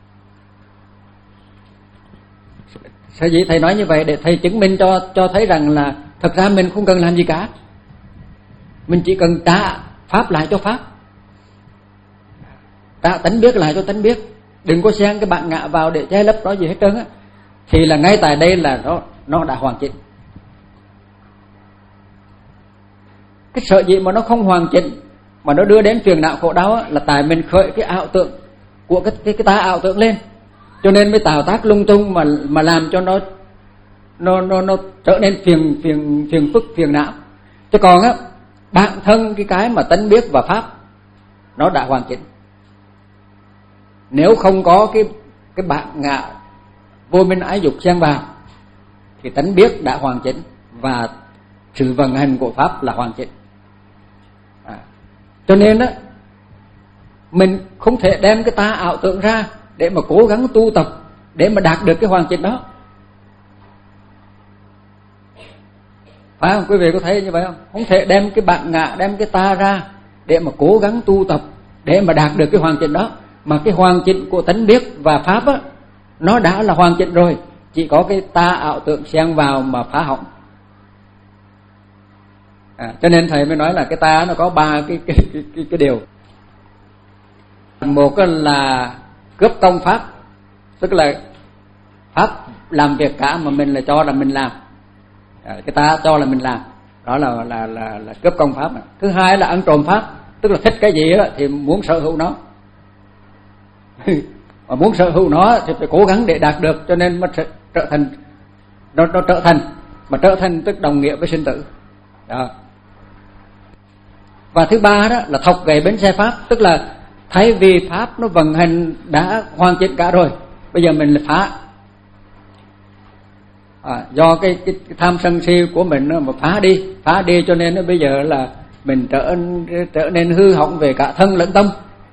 Sở dĩ thầy nói như vậy để thầy chứng minh cho cho thấy rằng là thật ra mình không cần làm gì cả, mình chỉ cần trả pháp lại cho pháp, trả tánh biết lại cho tánh biết, đừng có xen cái bản ngã vào để che lấp nó gì hết trơn á, thì là ngay tại đây là nó nó đã hoàn chỉnh. Cái sợ gì mà nó không hoàn chỉnh mà nó đưa đến phiền não khổ đau á, là tại mình khởi cái ảo tượng của cái cái, cái ta ảo tượng lên, cho nên mới tạo tác lung tung mà mà làm cho nó nó nó nó trở nên phiền phiền phiền phức phiền não. Chứ còn á, bản thân cái cái mà tánh biết và pháp nó đã hoàn chỉnh. Nếu không có cái cái bản ngã vô minh ái dục xen vào thì tánh biết đã hoàn chỉnh và sự vận hành của pháp là hoàn chỉnh. À, cho nên á, mình không thể đem cái ta ảo tưởng ra để mà cố gắng tu tập để mà đạt được cái hoàn chỉnh đó. Phải không? Quý vị có thấy như vậy không? Không thể đem cái bản ngã, đem cái ta ra để mà cố gắng tu tập để mà đạt được cái hoàn chỉnh đó. Mà cái hoàn chỉnh của tánh biết và pháp á, nó đã là hoàn chỉnh rồi, chỉ có cái ta ảo tưởng xen vào mà phá hỏng. À, cho nên thầy mới nói là cái ta nó có ba cái cái cái cái, cái điều. Một là cướp công pháp, tức là pháp làm việc cả mà mình là cho là mình làm, à, cái ta cho là mình làm, đó là là là, là cướp công pháp. Thứ hai là ăn trộm pháp, tức là thích cái gì đó thì muốn sở hữu nó. Mà muốn sở hữu nó thì phải cố gắng để đạt được, cho nên mới trở thành nó nó trở thành mà trở thành tức đồng nghĩa với sinh tử. Đó. Và thứ ba đó là thọc gậy bánh xe pháp, tức là thay vì pháp nó vận hành đã hoàn chỉnh cả rồi, bây giờ mình là phá. À, do cái, cái, cái tham sân si của mình mà phá đi, phá đi cho nên bây giờ là mình trở trở nên hư hỏng về cả thân lẫn tâm.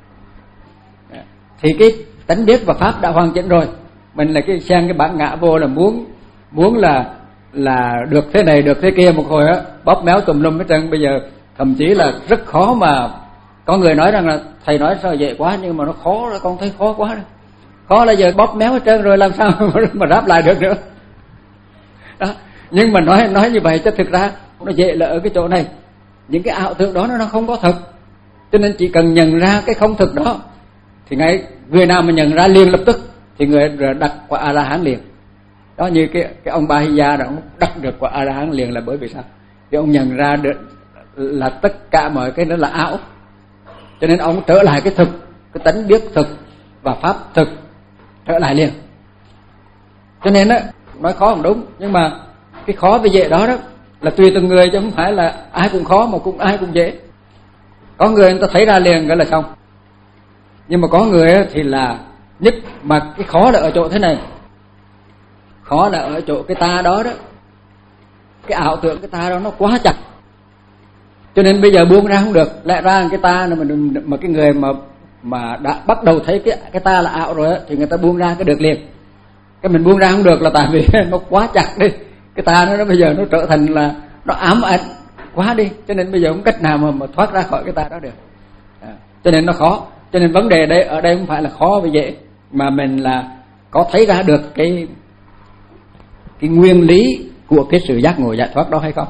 Thì cái tánh biết và pháp đã hoàn chỉnh rồi, mình là cái xen cái bản ngã vô là muốn muốn là là được thế này được thế kia, một hồi á bóp méo tùm lum hết trơn. Bây giờ thậm chí là rất khó, mà có người nói rằng là thầy nói sao dễ quá, nhưng mà nó khó, là con thấy khó quá đó. Khó là giờ bóp méo hết trơn rồi làm sao mà ráp lại được nữa. Đó. Nhưng mà nói nói như vậy chứ thực ra nó dễ là ở cái chỗ này, những cái ảo tưởng đó nó không có thật, cho nên chỉ cần nhận ra cái không thực đó thì ngay người nào mà nhận ra liền lập tức thì người đặt quả A La Hán liền. Đó, như cái cái ông Ba Hy Gia đó, ông đặt được quả A La Hán liền là bởi vì sao? Vì ông nhận ra được là tất cả mọi cái đó là ảo, cho nên ông trở lại cái thực, cái tánh biết thực và pháp thực trở lại liền. Cho nên á, nói khó không đúng, nhưng mà cái khó với dễ đó đó là tùy từng người, chứ không phải là ai cũng khó mà cũng ai cũng dễ. Có người người ta thấy ra liền cái là xong, nhưng mà có người thì là nhất mà cái khó là ở chỗ thế này, khó là ở chỗ cái ta đó đó, cái ảo tưởng cái ta đó nó quá chặt, cho nên bây giờ buông ra không được. Lẽ ra cái ta mà mà cái người mà mà đã bắt đầu thấy cái cái ta là ảo rồi á, thì người ta buông ra cái được liền. Cái mình buông ra không được là tại vì nó quá chặt đi, cái ta nó, nó bây giờ nó trở thành là nó ám ảnh quá đi, cho nên bây giờ không cách nào mà, mà thoát ra khỏi cái ta đó được. À, cho nên nó khó. Cho nên vấn đề đây ở đây không phải là khó với dễ, mà mình là có thấy ra được cái cái nguyên lý của cái sự giác ngộ giải thoát đó hay không.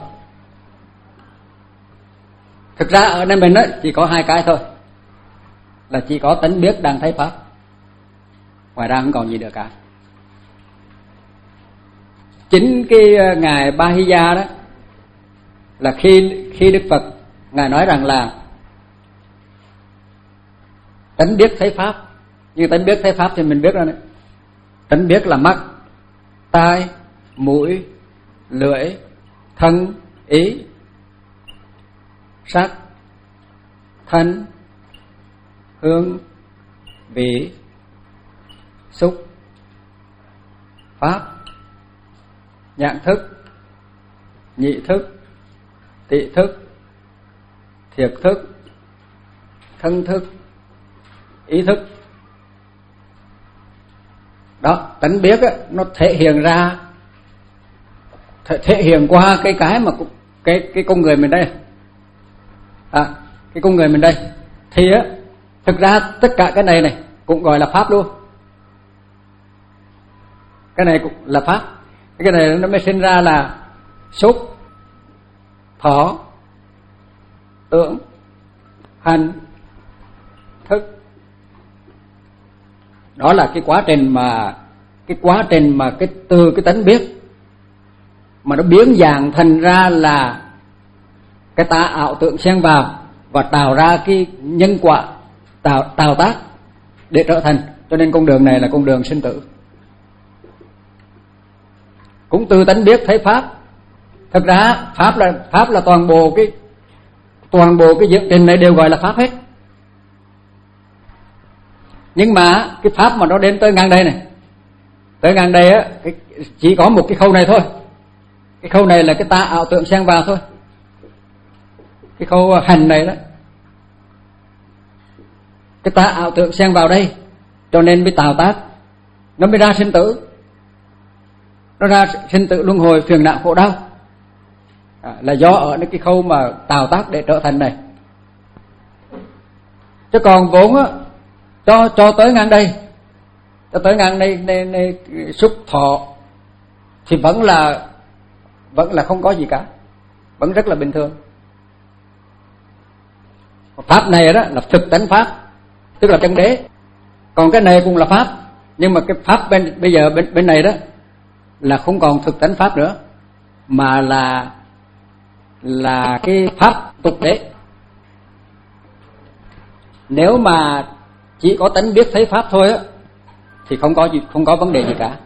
Thực ra ở đây mình á chỉ có hai cái thôi, là chỉ có tánh biết đang thấy pháp, ngoài ra không còn gì được cả. Chính cái ngài Bahiya đó là khi khi Đức Phật ngài nói rằng là tánh biết thấy pháp, nhưng tánh biết thấy pháp thì mình biết rồi đấy. Tánh biết là mắt, tai, mũi, lưỡi, thân, ý, sắc, thân, hương, vị, xúc, pháp, nhãn thức, nhị thức, tị thức, thiệt thức, thân thức, ý thức. Đó, tánh biết á, nó thể hiện ra, thể, thể hiện qua cái cái mà cái cái con người mình đây, à, cái con người mình đây, thì á, thực ra tất cả cái này này cũng gọi là pháp luôn. Cái này cũng là pháp. Cái này nó mới sinh ra là xúc, thọ, tưởng, hành, thức. Đó là cái quá trình mà cái quá trình mà cái từ cái tánh biết mà nó biến dạng thành ra là cái ta ảo tưởng xen vào và tạo ra cái nhân quả tạo tạo tác để trở thành. Cho nên con đường này là con đường sinh tử. Cũng từ tánh biết thấy pháp. Thực ra pháp là pháp là toàn bộ cái toàn bộ cái diễn trình này đều gọi là pháp hết. Nhưng mà cái pháp mà nó đến tới ngang đây này, tới ngang đây á, cái, chỉ có một cái khâu này thôi. Cái khâu này là cái ta ảo tưởng xen vào thôi. Cái khâu hành này đó, cái ta ảo tưởng xen vào đây, cho nên mới tạo tác, nó mới ra sinh tử, nó ra sinh tử luân hồi phiền não khổ đau, à, là do ở cái khâu mà tạo tác để trở thành này. Chứ còn vốn á, cho cho tới ngang đây, cho tới ngang đây, đây, đây xúc thọ thì vẫn là vẫn là không có gì cả, vẫn rất là bình thường. Pháp này đó là thực tánh pháp, tức là chân đế. Còn cái này cũng là pháp, nhưng mà cái pháp bên bây giờ bên bên này đó là không còn thực tánh pháp nữa, mà là là cái pháp tục đế. Nếu mà chỉ có tánh biết thấy pháp thôi á thì không có gì, không có vấn đề gì cả.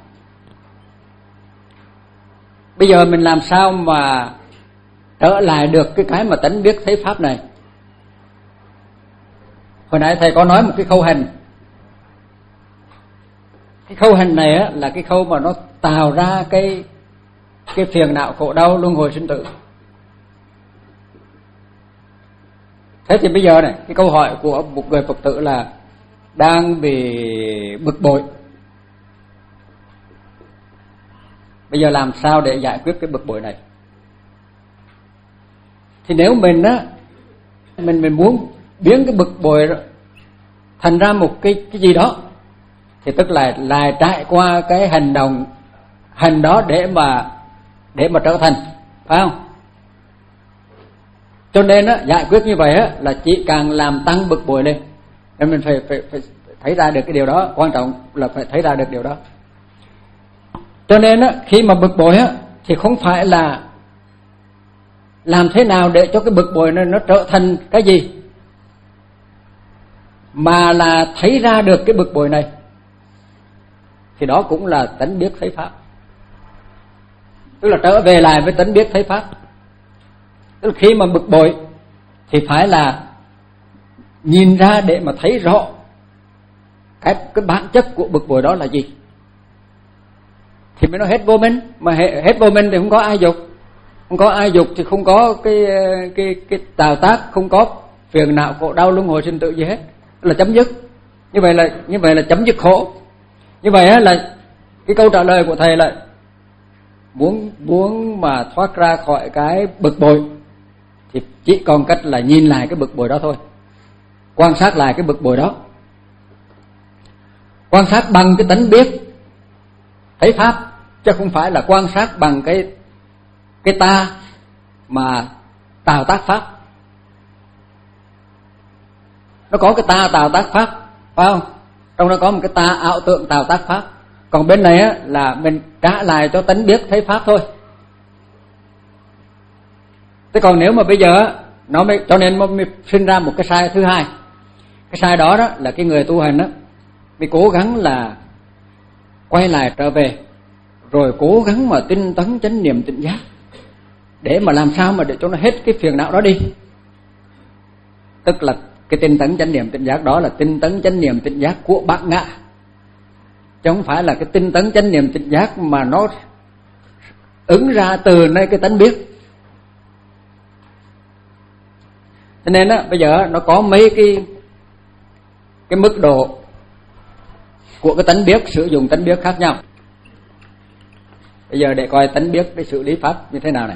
Bây giờ mình làm sao mà trở lại được cái cái mà tánh biết thấy pháp này? Hồi nãy thầy có nói một cái khâu hành. Cái khâu hành này á là cái khâu mà nó tạo ra cái cái phiền não khổ đau luân hồi sinh tử. Thế thì bây giờ này, cái câu hỏi của một người Phật tử là đang bị bực bội. Bây giờ làm sao để giải quyết cái bực bội này? Thì nếu mình á, mình mình muốn biến cái bực bội đó thành ra một cái cái gì đó, thì tức là lại trải qua cái hành động hành đó để mà để mà trở thành, phải không? Cho nên á, giải quyết như vậy á là chỉ càng làm tăng bực bội lên. Nên mình phải, phải phải thấy ra được cái điều đó, quan trọng là phải thấy ra được điều đó. Cho nên á, khi mà bực bội á thì không phải là làm thế nào để cho cái bực bội này nó trở thành cái gì, mà là thấy ra được cái bực bội này, thì đó cũng là tánh biết thấy pháp. tức là trở về lại với tánh biết thấy pháp. Tức là khi mà bực bội thì phải là nhìn ra để mà thấy rõ cái cái bản chất của bực bội đó là gì, thì mới nói hết vô minh. Mà hết vô minh thì không có ai dục, không có ai dục thì không có cái cái cái tạo tác, không có phiền não khổ đau luân hồi sinh tử gì hết, là chấm dứt. Như vậy là như vậy là chấm dứt khổ. Như vậy á là cái câu trả lời của thầy là muốn muốn mà thoát ra khỏi cái bực bội thì chỉ còn cách là nhìn lại cái bực bội đó thôi, quan sát lại cái bực bội đó, quan sát bằng cái tánh biết thấy pháp, chứ không phải là quan sát bằng cái cái ta mà tạo tác pháp. Nó có cái ta tạo tác pháp, phải không? Trong đó có một cái ta ảo tượng tạo tác pháp. Còn bên này á là mình trả lại cho tánh biết thấy pháp thôi. Thế còn nếu mà bây giờ nó mới, cho nên mới sinh ra một cái sai thứ hai. Cái sai đó đó là cái người tu hành đó mới cố gắng là quay lại trở về, rồi cố gắng mà tinh tấn chánh niệm tỉnh giác để mà làm sao mà để cho nó hết cái phiền não đó đi. Tức là cái tinh tấn chánh niệm tỉnh giác đó là tinh tấn chánh niệm tỉnh giác của bát ngã, chứ không phải là cái tinh tấn chánh niệm tỉnh giác mà nó ứng ra từ nơi cái tánh biết. Cho nên á bây giờ nó có mấy cái cái mức độ của cái tánh biết, sử dụng tánh biết khác nhau. Bây giờ để coi tánh biết để xử lý pháp như thế nào này.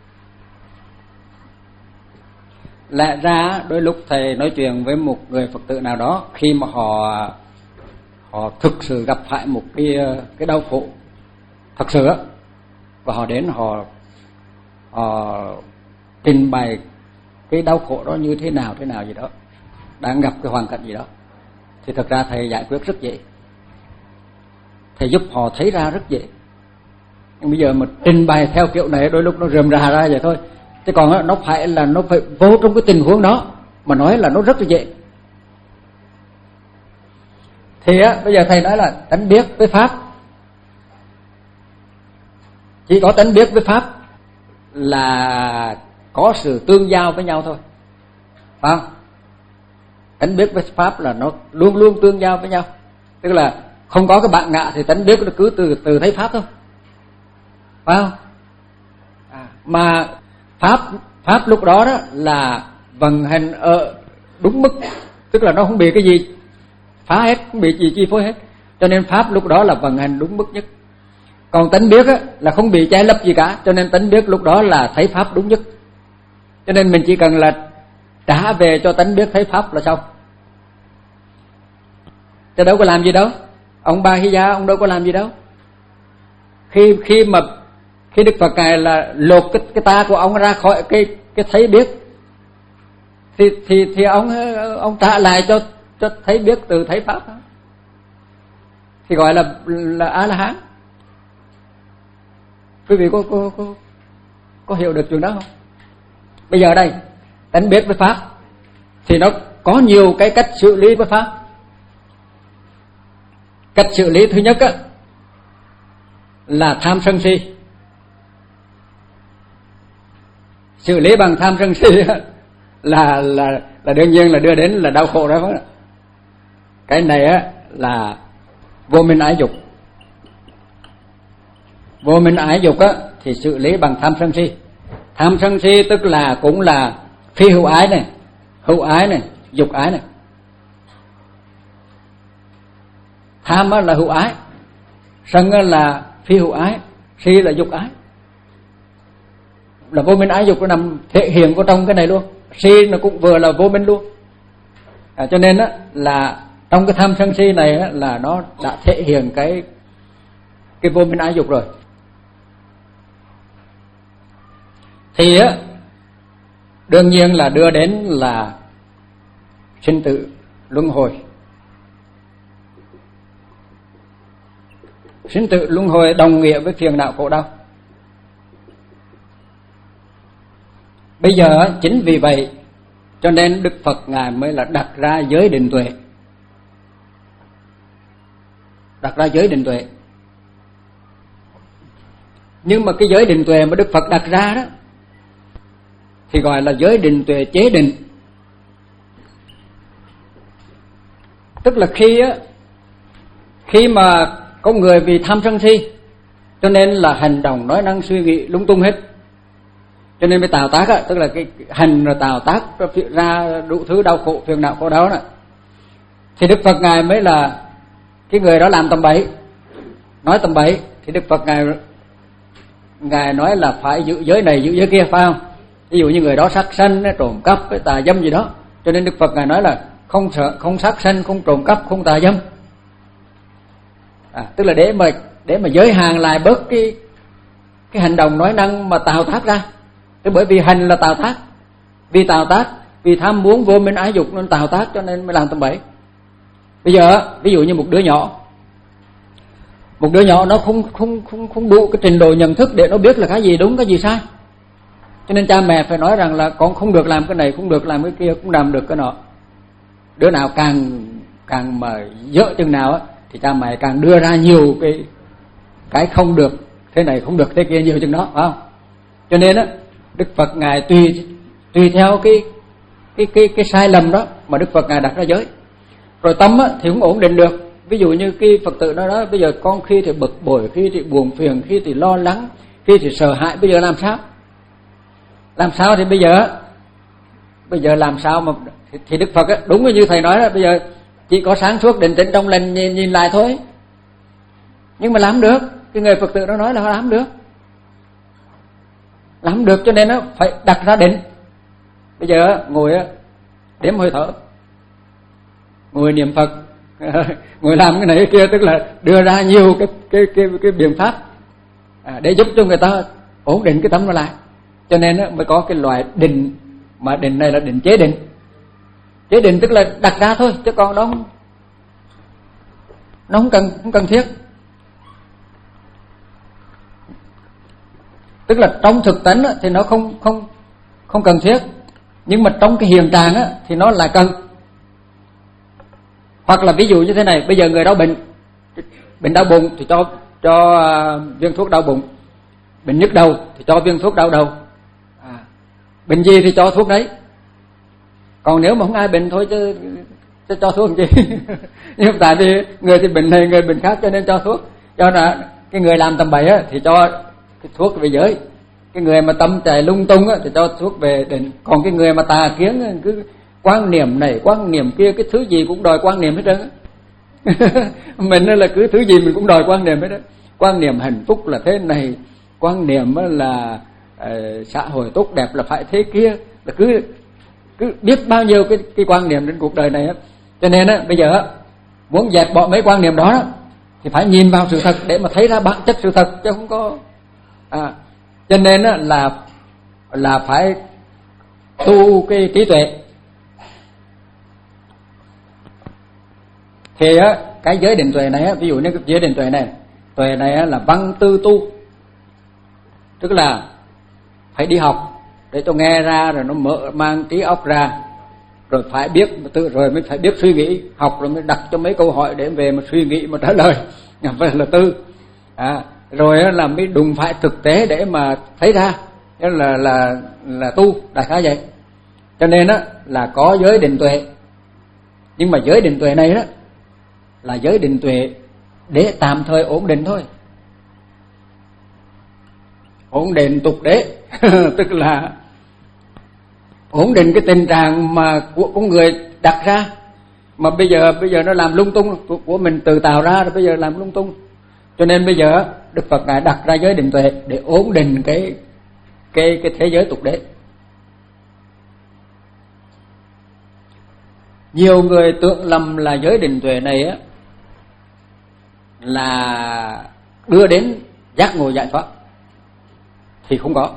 Lẽ ra đôi lúc thầy nói chuyện với một người Phật tử nào đó, khi mà họ họ thực sự gặp phải một cái cái đau khổ thật sự á, và họ đến họ họ trình bày cái đau khổ đó như thế nào thế nào gì đó, đang gặp cái hoàn cảnh gì đó, thì thật ra thầy giải quyết rất dễ, thầy giúp họ thấy ra rất dễ. Nhưng bây giờ mà trình bày theo kiểu này đôi lúc nó rườm rà ra vậy thôi. Chứ còn nó phải là nó phải vô trong cái tình huống đó mà nói là nó rất là dễ. Thì á bây giờ thầy nói là tánh biết với pháp, chỉ có tánh biết với pháp là có sự tương giao với nhau thôi, phải không? Tánh biết với pháp là nó luôn luôn tương giao với nhau. Tức là không có cái bạn ngã thì tánh biết nó cứ từ từ thấy pháp thôi, phải không? À, mà pháp pháp lúc đó đó là vận hành ở đúng mức, tức là nó không bị cái gì phá hết, không bị gì chi phối hết, cho nên pháp lúc đó là vận hành đúng mức nhất. Còn tánh biết á là không bị che lấp gì cả, cho nên tánh biết lúc đó là thấy pháp đúng nhất. Cho nên mình chỉ cần là trả về cho tánh biết thấy pháp là xong, chứ đâu có làm gì đâu. Ông Ba Hy Gia ông đâu có làm gì đâu. Khi khi mà khi Đức Phật ngài là lột cái cái ta của ông ra khỏi cái cái thấy biết, thì thì thì ông ông trả lại cho cho thấy biết từ thấy pháp đó, thì gọi là là A La Hán. Quý vị có có có có hiểu được chuyện đó không? Bây giờ đây tánh biết với pháp thì nó có nhiều cái cách xử lý với pháp. Cách xử lý thứ nhất á là tham sân si. Xử lý bằng tham sân si là là là đương nhiên là đưa đến là đau khổ đó. Cái này á là vô minh ái dục. Vô minh ái dục á thì xử lý bằng tham sân si. Tham sân si tức là cũng là phi hữu ái này, hữu ái này, dục ái này. Tham á là hữu ái, sân á là phi hữu ái, si là dục ái. Là vô minh ái dục nó nằm thể hiện của trong cái này luôn. Si nó cũng vừa là vô minh luôn. À, cho nên á là trong cái tham sân si này á, là nó đã thể hiện cái cái vô minh ái dục rồi. Thì á đương nhiên là đưa đến là sinh tử luân hồi. Sinh tử luân hồi đồng nghĩa với phiền não khổ đau. Bây giờ chính vì vậy cho nên Đức Phật ngài mới là đặt ra giới định tuệ. Đặt ra giới định tuệ. Nhưng mà cái giới định tuệ mà Đức Phật đặt ra đó thì gọi là giới định tuệ chế định. Tức là khi á, khi mà có người vì tham sân si cho nên là hành động nói năng suy nghĩ lung tung hết, cho nên mới tạo tác á, tức là cái hành rồi tạo tác ra đủ thứ đau khổ phiền não khổ đau đó, thì Đức Phật ngài mới là cái người đó làm tầm bậy, nói tầm bậy, thì Đức Phật ngài ngài nói là phải giữ giới này giữ giới kia, phải không? Ví dụ như người đó sát sanh, trộm cắp, tà dâm gì đó, cho nên Đức Phật ngài nói là không sợ, không sát sanh, không trộm cắp, không tà dâm. À, tức là để mà để mà giới hạn lại bớt cái cái hành động nói năng mà tạo tác ra. Tức bởi vì hành là tạo tác, vì tạo tác, vì tham muốn vô minh ái dục nên tạo tác, cho nên mới làm tầm bậy. Bây giờ ví dụ như một đứa nhỏ, một đứa nhỏ nó không không không không đủ cái trình độ nhận thức để nó biết là cái gì đúng cái gì sai, cho nên cha mẹ phải nói rằng là con không được làm cái này, không được làm cái kia, không làm được cái nọ. Đứa nào càng càng mà dở chừng nào á thì cha mẹ càng đưa ra nhiều cái cái không được, thế này không được thế kia nhiều chừng đó, phải không? Cho nên á Đức Phật ngài tùy tùy theo cái cái cái cái sai lầm đó mà Đức Phật ngài đặt ra giới. Rồi tâm á thì cũng ổn định được. Ví dụ như cái Phật tử nói đó, bây giờ con khi thì bực bội, khi thì buồn phiền, khi thì lo lắng, khi thì sợ hãi, bây giờ làm sao? Làm sao thì bây giờ bây giờ làm sao mà thì, thì Đức Phật á, đúng như thầy nói đó, bây giờ chỉ có sáng suốt định tĩnh trong lành nhìn, nhìn lại thôi. Nhưng mà làm được, cái người Phật tử đó nói là họ làm được. Làm được cho nên nó phải đặt ra định. Bây giờ ngồi đếm hơi thở, ngồi niệm Phật, ngồi làm cái này cái kia, tức là đưa ra nhiều cái cái cái cái biện pháp à, để giúp cho người ta ổn định cái tâm nó lại. Cho nên nó mới có cái loại định, mà định này là định chế định. Chế định tức là đặt ra thôi, chứ còn nó không, nó không cần không cần thiết. Tức là trong thực tánh á, thì nó không không không cần thiết, nhưng mà trong cái hiện trạng á, thì nó lại cần. Hoặc là ví dụ như thế này, bây giờ người đau bệnh, bệnh đau bụng thì cho cho uh, viên thuốc đau bụng, bệnh nhức đầu thì cho viên thuốc đau đầu, à, bệnh gì thì cho thuốc đấy. Còn nếu mà không ai bệnh thôi chứ, chứ cho thuốc làm gì? Nhưng tại vì người thì bệnh này, người bệnh khác cho nên cho thuốc. Cho là cái người làm tầm bậy á thì cho cái thuốc về giới, cái người mà tâm chạy lung tung á thì cho thuốc về định. Còn cái người mà tà kiến cứ quan niệm này quan niệm kia, cái thứ gì cũng đòi quan niệm hết trơn. Mình là cứ thứ gì mình cũng đòi quan niệm hết đó. Quan niệm hạnh phúc là thế này, quan niệm là uh, xã hội tốt đẹp là phải thế kia, là cứ cứ biết bao nhiêu cái cái quan niệm trên cuộc đời này á. Cho nên á bây giờ á, muốn dẹp bỏ mấy quan niệm đó, đó thì phải nhìn vào sự thật để mà thấy ra bản chất sự thật, chứ không có à, cho nên á là là phải tu cái trí tuệ. Thì á cái giới định tuệ này á, ví dụ như cái giới định tuệ này, tuệ này á, là văn tư tu, tức là phải đi học để cho nghe ra rồi nó mở mang trí óc ra, rồi phải biết tự rồi mới phải biết suy nghĩ, học rồi mới đặt cho mấy câu hỏi để về mà suy nghĩ mà trả lời, phải là tư. À, rồi á, là mới đụng phải thực tế để mà thấy ra, đó là là là tu, đại khái vậy. Cho nên á là có giới định tuệ, nhưng mà giới định tuệ này đó là giới định tuệ để tạm thời ổn định thôi, ổn định tục đế. Tức là ổn định cái tình trạng mà của con người đặt ra, mà bây giờ bây giờ nó làm lung tung, của, của mình tự tạo ra rồi bây giờ làm lung tung. Cho nên bây giờ Đức Phật ngài đặt ra giới định tuệ để ổn định cái cái cái thế giới tục đế. Nhiều người tưởng lầm là giới định tuệ này á là đưa đến giác ngộ giải thoát, thì không có,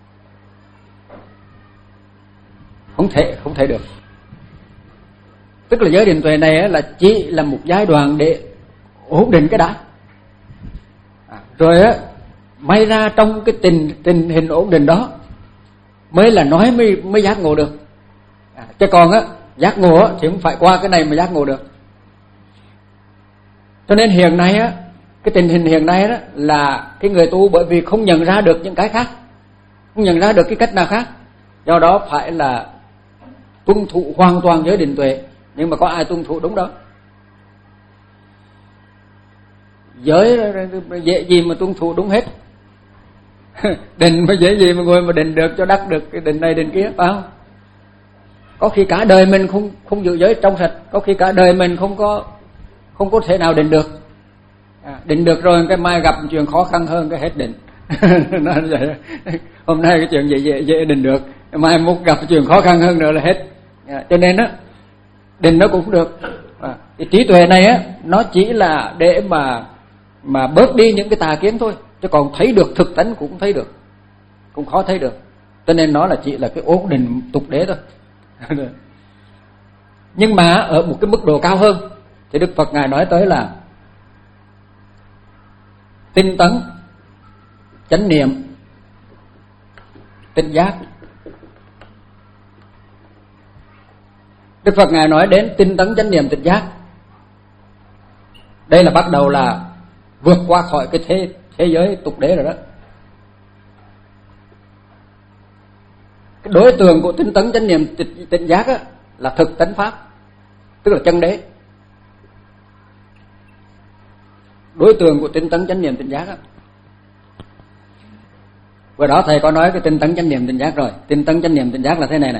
không thể không thể được. Tức là giới định tuệ này á là chỉ là một giai đoạn để ổn định cái đã, à, rồi á may ra trong cái tình tình hình ổn định đó mới là nói mới mới giác ngộ được, à, chứ còn á giác ngộ á thì không phải qua cái này mà giác ngộ được. Cho nên hiện nay á cái tình hình hiện nay đó là cái người tu bởi vì không nhận ra được những cái khác, không nhận ra được cái cách nào khác, do đó phải là tuân thủ hoàn toàn giới định tuệ. Nhưng mà có ai tuân thủ đúng đâu? Giới dễ gì mà tuân thủ đúng hết. Định mà dễ gì mà ngồi mà định được cho đắc được cái định này định kia, phải không? Có khi cả đời mình không không giữ giới trong sạch, có khi cả đời mình không có không có thể nào định được. À, định được rồi cái mai gặp chuyện khó khăn hơn cái hết định. Nó vậy. Hôm nay cái chuyện dễ dễ dễ định được, mai mốt gặp chuyện khó khăn hơn nữa là hết. À, cho nên á định nó cũng không được. À, cái trí tuệ này á nó chỉ là để mà mà bớt đi những cái tà kiến thôi, chứ còn thấy được thực tánh cũng không thấy được, cũng khó thấy được. Cho nên nó là chỉ là cái ổn định tục đế thôi. Nhưng mà ở một cái mức độ cao hơn thì Đức Phật ngài nói tới là tinh tấn, chánh niệm, tỉnh giác. Đức Phật ngài nói đến tinh tấn, chánh niệm, tỉnh giác. Đây là bắt đầu là vượt qua khỏi cái thế thế giới tục đế rồi đó. Cái đối tượng của tinh tấn, chánh niệm, tỉnh giác á, là thực tánh pháp, tức là chân đế. Đối tượng của tinh tấn, chánh niệm, tỉnh giác á. Vừa đó thầy có nói cái tinh tấn, chánh niệm, tỉnh giác rồi. Tinh tấn, chánh niệm, tỉnh giác là thế này này.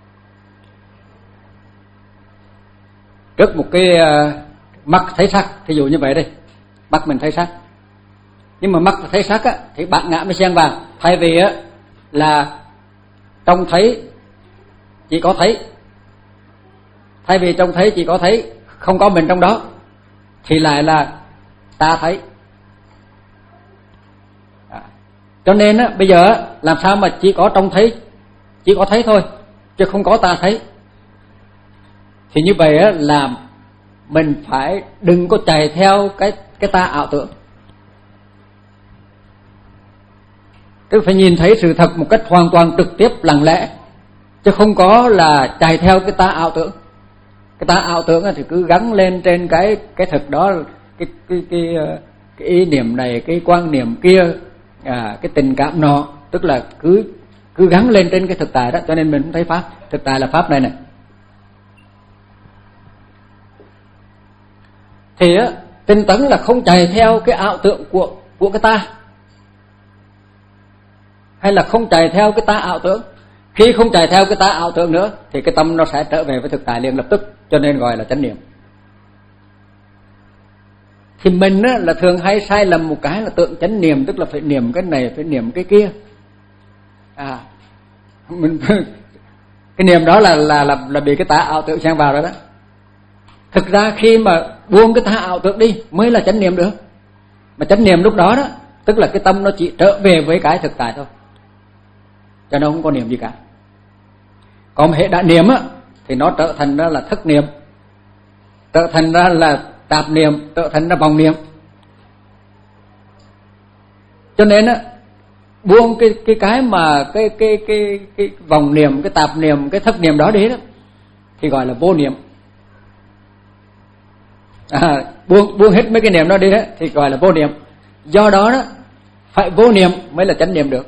Trước một cái uh, mắt thấy sắc, thí dụ như vậy đây, mắt mình thấy sắc. Nhưng mà mắt thấy sắc á, thì bạn ngã mới xen vào. Thay vì á là trông thấy chỉ có thấy, thay vì trông thấy chỉ có thấy, không có mình trong đó, thì lại là ta thấy. À, cho nên á bây giờ á, làm sao mà chỉ có trông thấy, chỉ có thấy thôi, chứ không có ta thấy. Thì như vậy á là mình phải đừng có chạy theo cái cái ta ảo tưởng. Tức phải nhìn thấy sự thật một cách hoàn toàn trực tiếp lặng lẽ, chứ không có là chạy theo cái ta ảo tưởng. Cái ta ảo tưởng thì cứ gắn lên trên cái cái thực đó, cái cái cái cái ý niệm này, cái quan niệm kia, à, cái tình cảm nọ, tức là cứ cứ gắn lên trên cái thực tại đó, cho nên mình không thấy pháp. Thực tại là pháp này này. Thì á, tinh tấn là không chạy theo cái ảo tưởng của của cái ta, hay là không chạy theo cái ta ảo tưởng. Khi không chạy theo cái ta ảo tưởng nữa thì cái tâm nó sẽ trở về với thực tại liền lập tức, cho nên gọi là chánh niệm. Thì mình á, là thường hay sai lầm một cái là tưởng chánh niệm tức là phải niệm cái này, phải niệm cái kia. À, mình cái niệm đó là là là là bị cái ta ảo tưởng xen vào rồi đó. Thực ra khi mà buông cái ta ảo tưởng đi mới là chánh niệm được. Mà chánh niệm lúc đó đó, tức là cái tâm nó chỉ trở về với cái thực tại thôi, cho nó không có niệm gì cả. Còn hệ đã niệm á thì nó trở thành ra là thất niệm, trở thành ra là tạp niệm, trở thành ra vòng niệm. Cho nên á buông cái cái cái mà cái cái cái cái vòng niệm, cái tạp niệm, cái thất niệm đó đi đó thì gọi là vô niệm. À, buông buông hết mấy cái niệm đó đi đó thì gọi là vô niệm. Do đó đó phải vô niệm mới là chánh niệm được.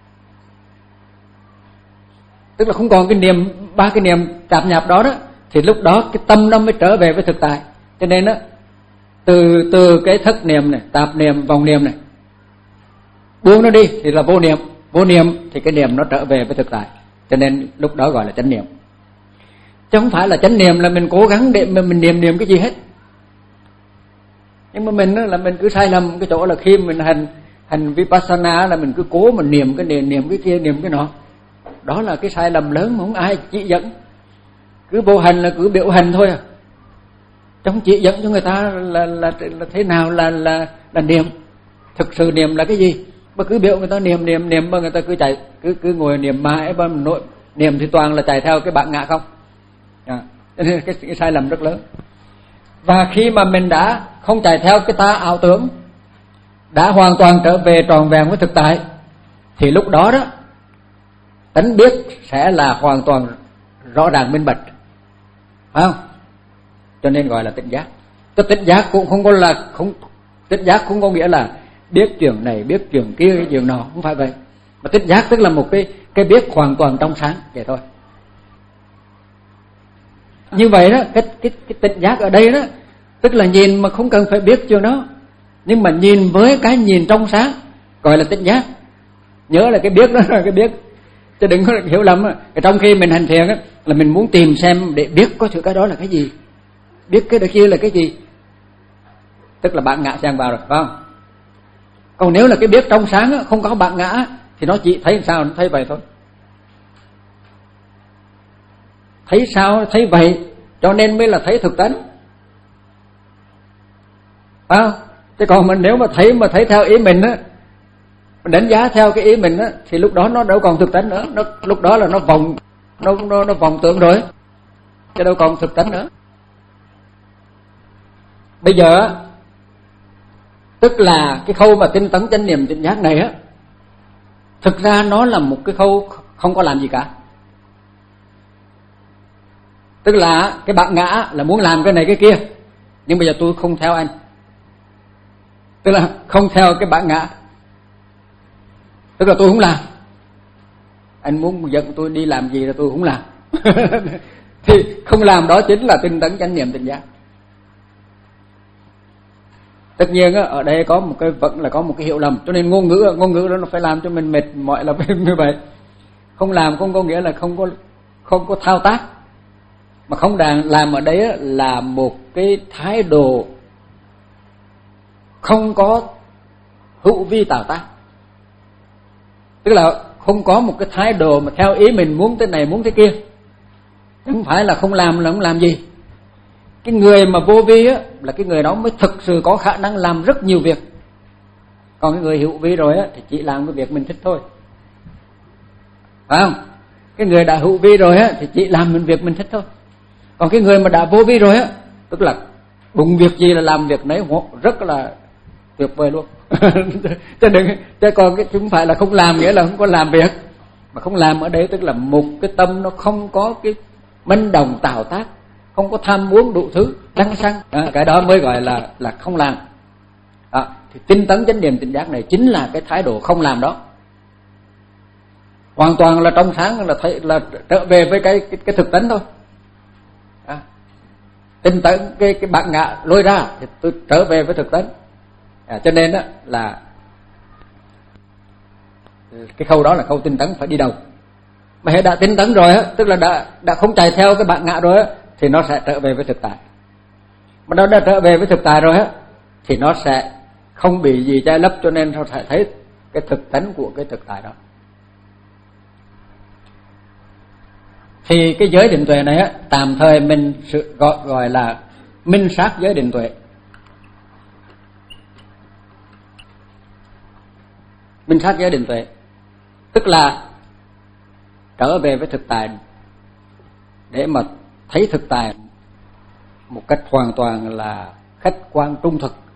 Tức là không còn cái niệm, ba cái niệm tạp nhạp đó đó, thì lúc đó cái tâm nó mới trở về với thực tại. Cho nên đó từ từ cái thất niệm này, tạp niệm, vòng niệm này, buông nó đi thì là vô niệm. Vô niệm thì cái niệm nó trở về với thực tại, cho nên lúc đó gọi là chánh niệm. Chứ không phải là chánh niệm là mình cố gắng để mình, mình niệm niệm cái gì hết. Nhưng mà mình là mình cứ sai lầm cái chỗ là khi mình hành hành vipassana là mình cứ cố mình niệm cái này, niệm cái kia, niệm cái nọ. Đó là cái sai lầm lớn mà không ai chỉ dẫn. Cứ vô hành là cứ biểu hành thôi à. Chứ không chỉ dẫn cho người ta là là, là thế nào là là là niệm. Thực sự niệm là cái gì? Mà cứ biểu người ta niệm niệm niệm mà người ta cứ chạy cứ cứ ngồi niệm mãi, mà nội niệm thì toàn là chạy theo cái bản ngã không. À, cái, cái, cái sai lầm rất lớn. Và khi mà mình đã không chạy theo cái ta ảo tưởng, đã hoàn toàn trở về tròn vẹn với thực tại, thì lúc đó đó tánh biết sẽ là hoàn toàn rõ ràng minh bạch, phải không? Cho nên gọi là tỉnh giác. Cái tỉnh giác cũng không có là không Tỉnh giác không có nghĩa là biết chuyện này, biết chuyện kia, cái chuyện nọ, không phải vậy. Mà tỉnh giác tức là một cái cái biết hoàn toàn trong sáng vậy thôi. Như vậy đó, cái cái cái tỉnh giác ở đây đó, tức là nhìn mà không cần phải biết chuyện đó, nhưng mà nhìn với cái nhìn trong sáng gọi là tỉnh giác. Nhớ là cái biết đó là cái biết, chứ đừng có hiểu lầm. Trong khi mình hành thiền á, là mình muốn tìm xem để biết có sự cái đó là cái gì, biết cái đó kia là cái gì, tức là bạn ngã xen vào rồi, phải không? Còn nếu là cái biết trong sáng á, không có bạn ngã thì nó chỉ thấy sao nó thấy vậy thôi, thấy sao thấy vậy, cho nên mới là thấy thực tánh, phải không? Chứ còn mình nếu mà thấy mà thấy theo ý mình á, đánh giá theo cái ý mình á, thì lúc đó nó đâu còn thực tánh nữa, nó lúc đó là nó vòng nó nó nó vòng tưởng rồi, chứ đâu còn thực tánh nữa. Bây giờ tức là cái khâu mà tinh tấn chánh niệm tỉnh giác này á, thực ra nó là một cái khâu không có làm gì cả. Tức là cái bạn ngã là muốn làm cái này cái kia, nhưng bây giờ tôi không theo anh, tức là không theo cái bạn ngã, tức là tôi không làm. Anh muốn dẫn tôi đi làm gì là tôi không làm. Thì không làm đó chính là tinh tấn chánh niệm tỉnh giác. Tất nhiên á, ở đây có một cái vẫn là có một cái hiểu lầm, cho nên ngôn ngữ ngôn ngữ đó nó phải làm cho mình mệt mỏi là như vậy. Không làm không có nghĩa là không có không có thao tác, mà không đang làm ở đấy á, là một cái thái độ không có hữu vi tạo tác. Tức là không có một cái thái độ mà theo ý mình muốn thế này muốn thế kia. Không phải là không làm là không làm gì. Cái người mà vô vi á, là cái người đó mới thực sự có khả năng làm rất nhiều việc. Còn cái người hữu vi rồi á, thì chỉ làm cái việc mình thích thôi, phải không? Cái người đã hữu vi rồi á, thì chỉ làm những việc mình thích thôi. Còn cái người mà đã vô vi rồi á, tức là đụng việc gì là làm việc nấy rất là tuyệt vời luôn. Chứ đừng, chứ còn cái không phải là không làm nghĩa là không có làm việc, mà không làm ở đây tức là một cái tâm nó không có cái manh động tạo tác, không có tham muốn đủ thứ lăng xăng, à, cái đó mới gọi là là không làm. À, thì tinh tấn chánh niệm tỉnh giác này chính là cái thái độ không làm đó, hoàn toàn là trong sáng, là thấy là trở về với cái cái, cái thực tánh thôi. À, tinh tấn cái cái bản ngã lôi ra thì tôi trở về với thực tánh. À, cho nên đó là cái khâu đó là khâu tinh tấn phải đi đầu. Mà hệ đã tinh tấn rồi á, tức là đã đã không chạy theo cái bản ngã rồi á, thì nó sẽ trở về với thực tại. Mà nó đã trở về với thực tại rồi á, thì nó sẽ không bị gì che lấp, cho nên nó sẽ thấy cái thực tánh của cái thực tại đó. Thì cái giới định tuệ này á, tạm thời mình sự gọi gọi là minh sát giới định tuệ. Minh sát giới định tuệ tức là trở về với thực tại để mà thấy thực tại một cách hoàn toàn là khách quan trung thực,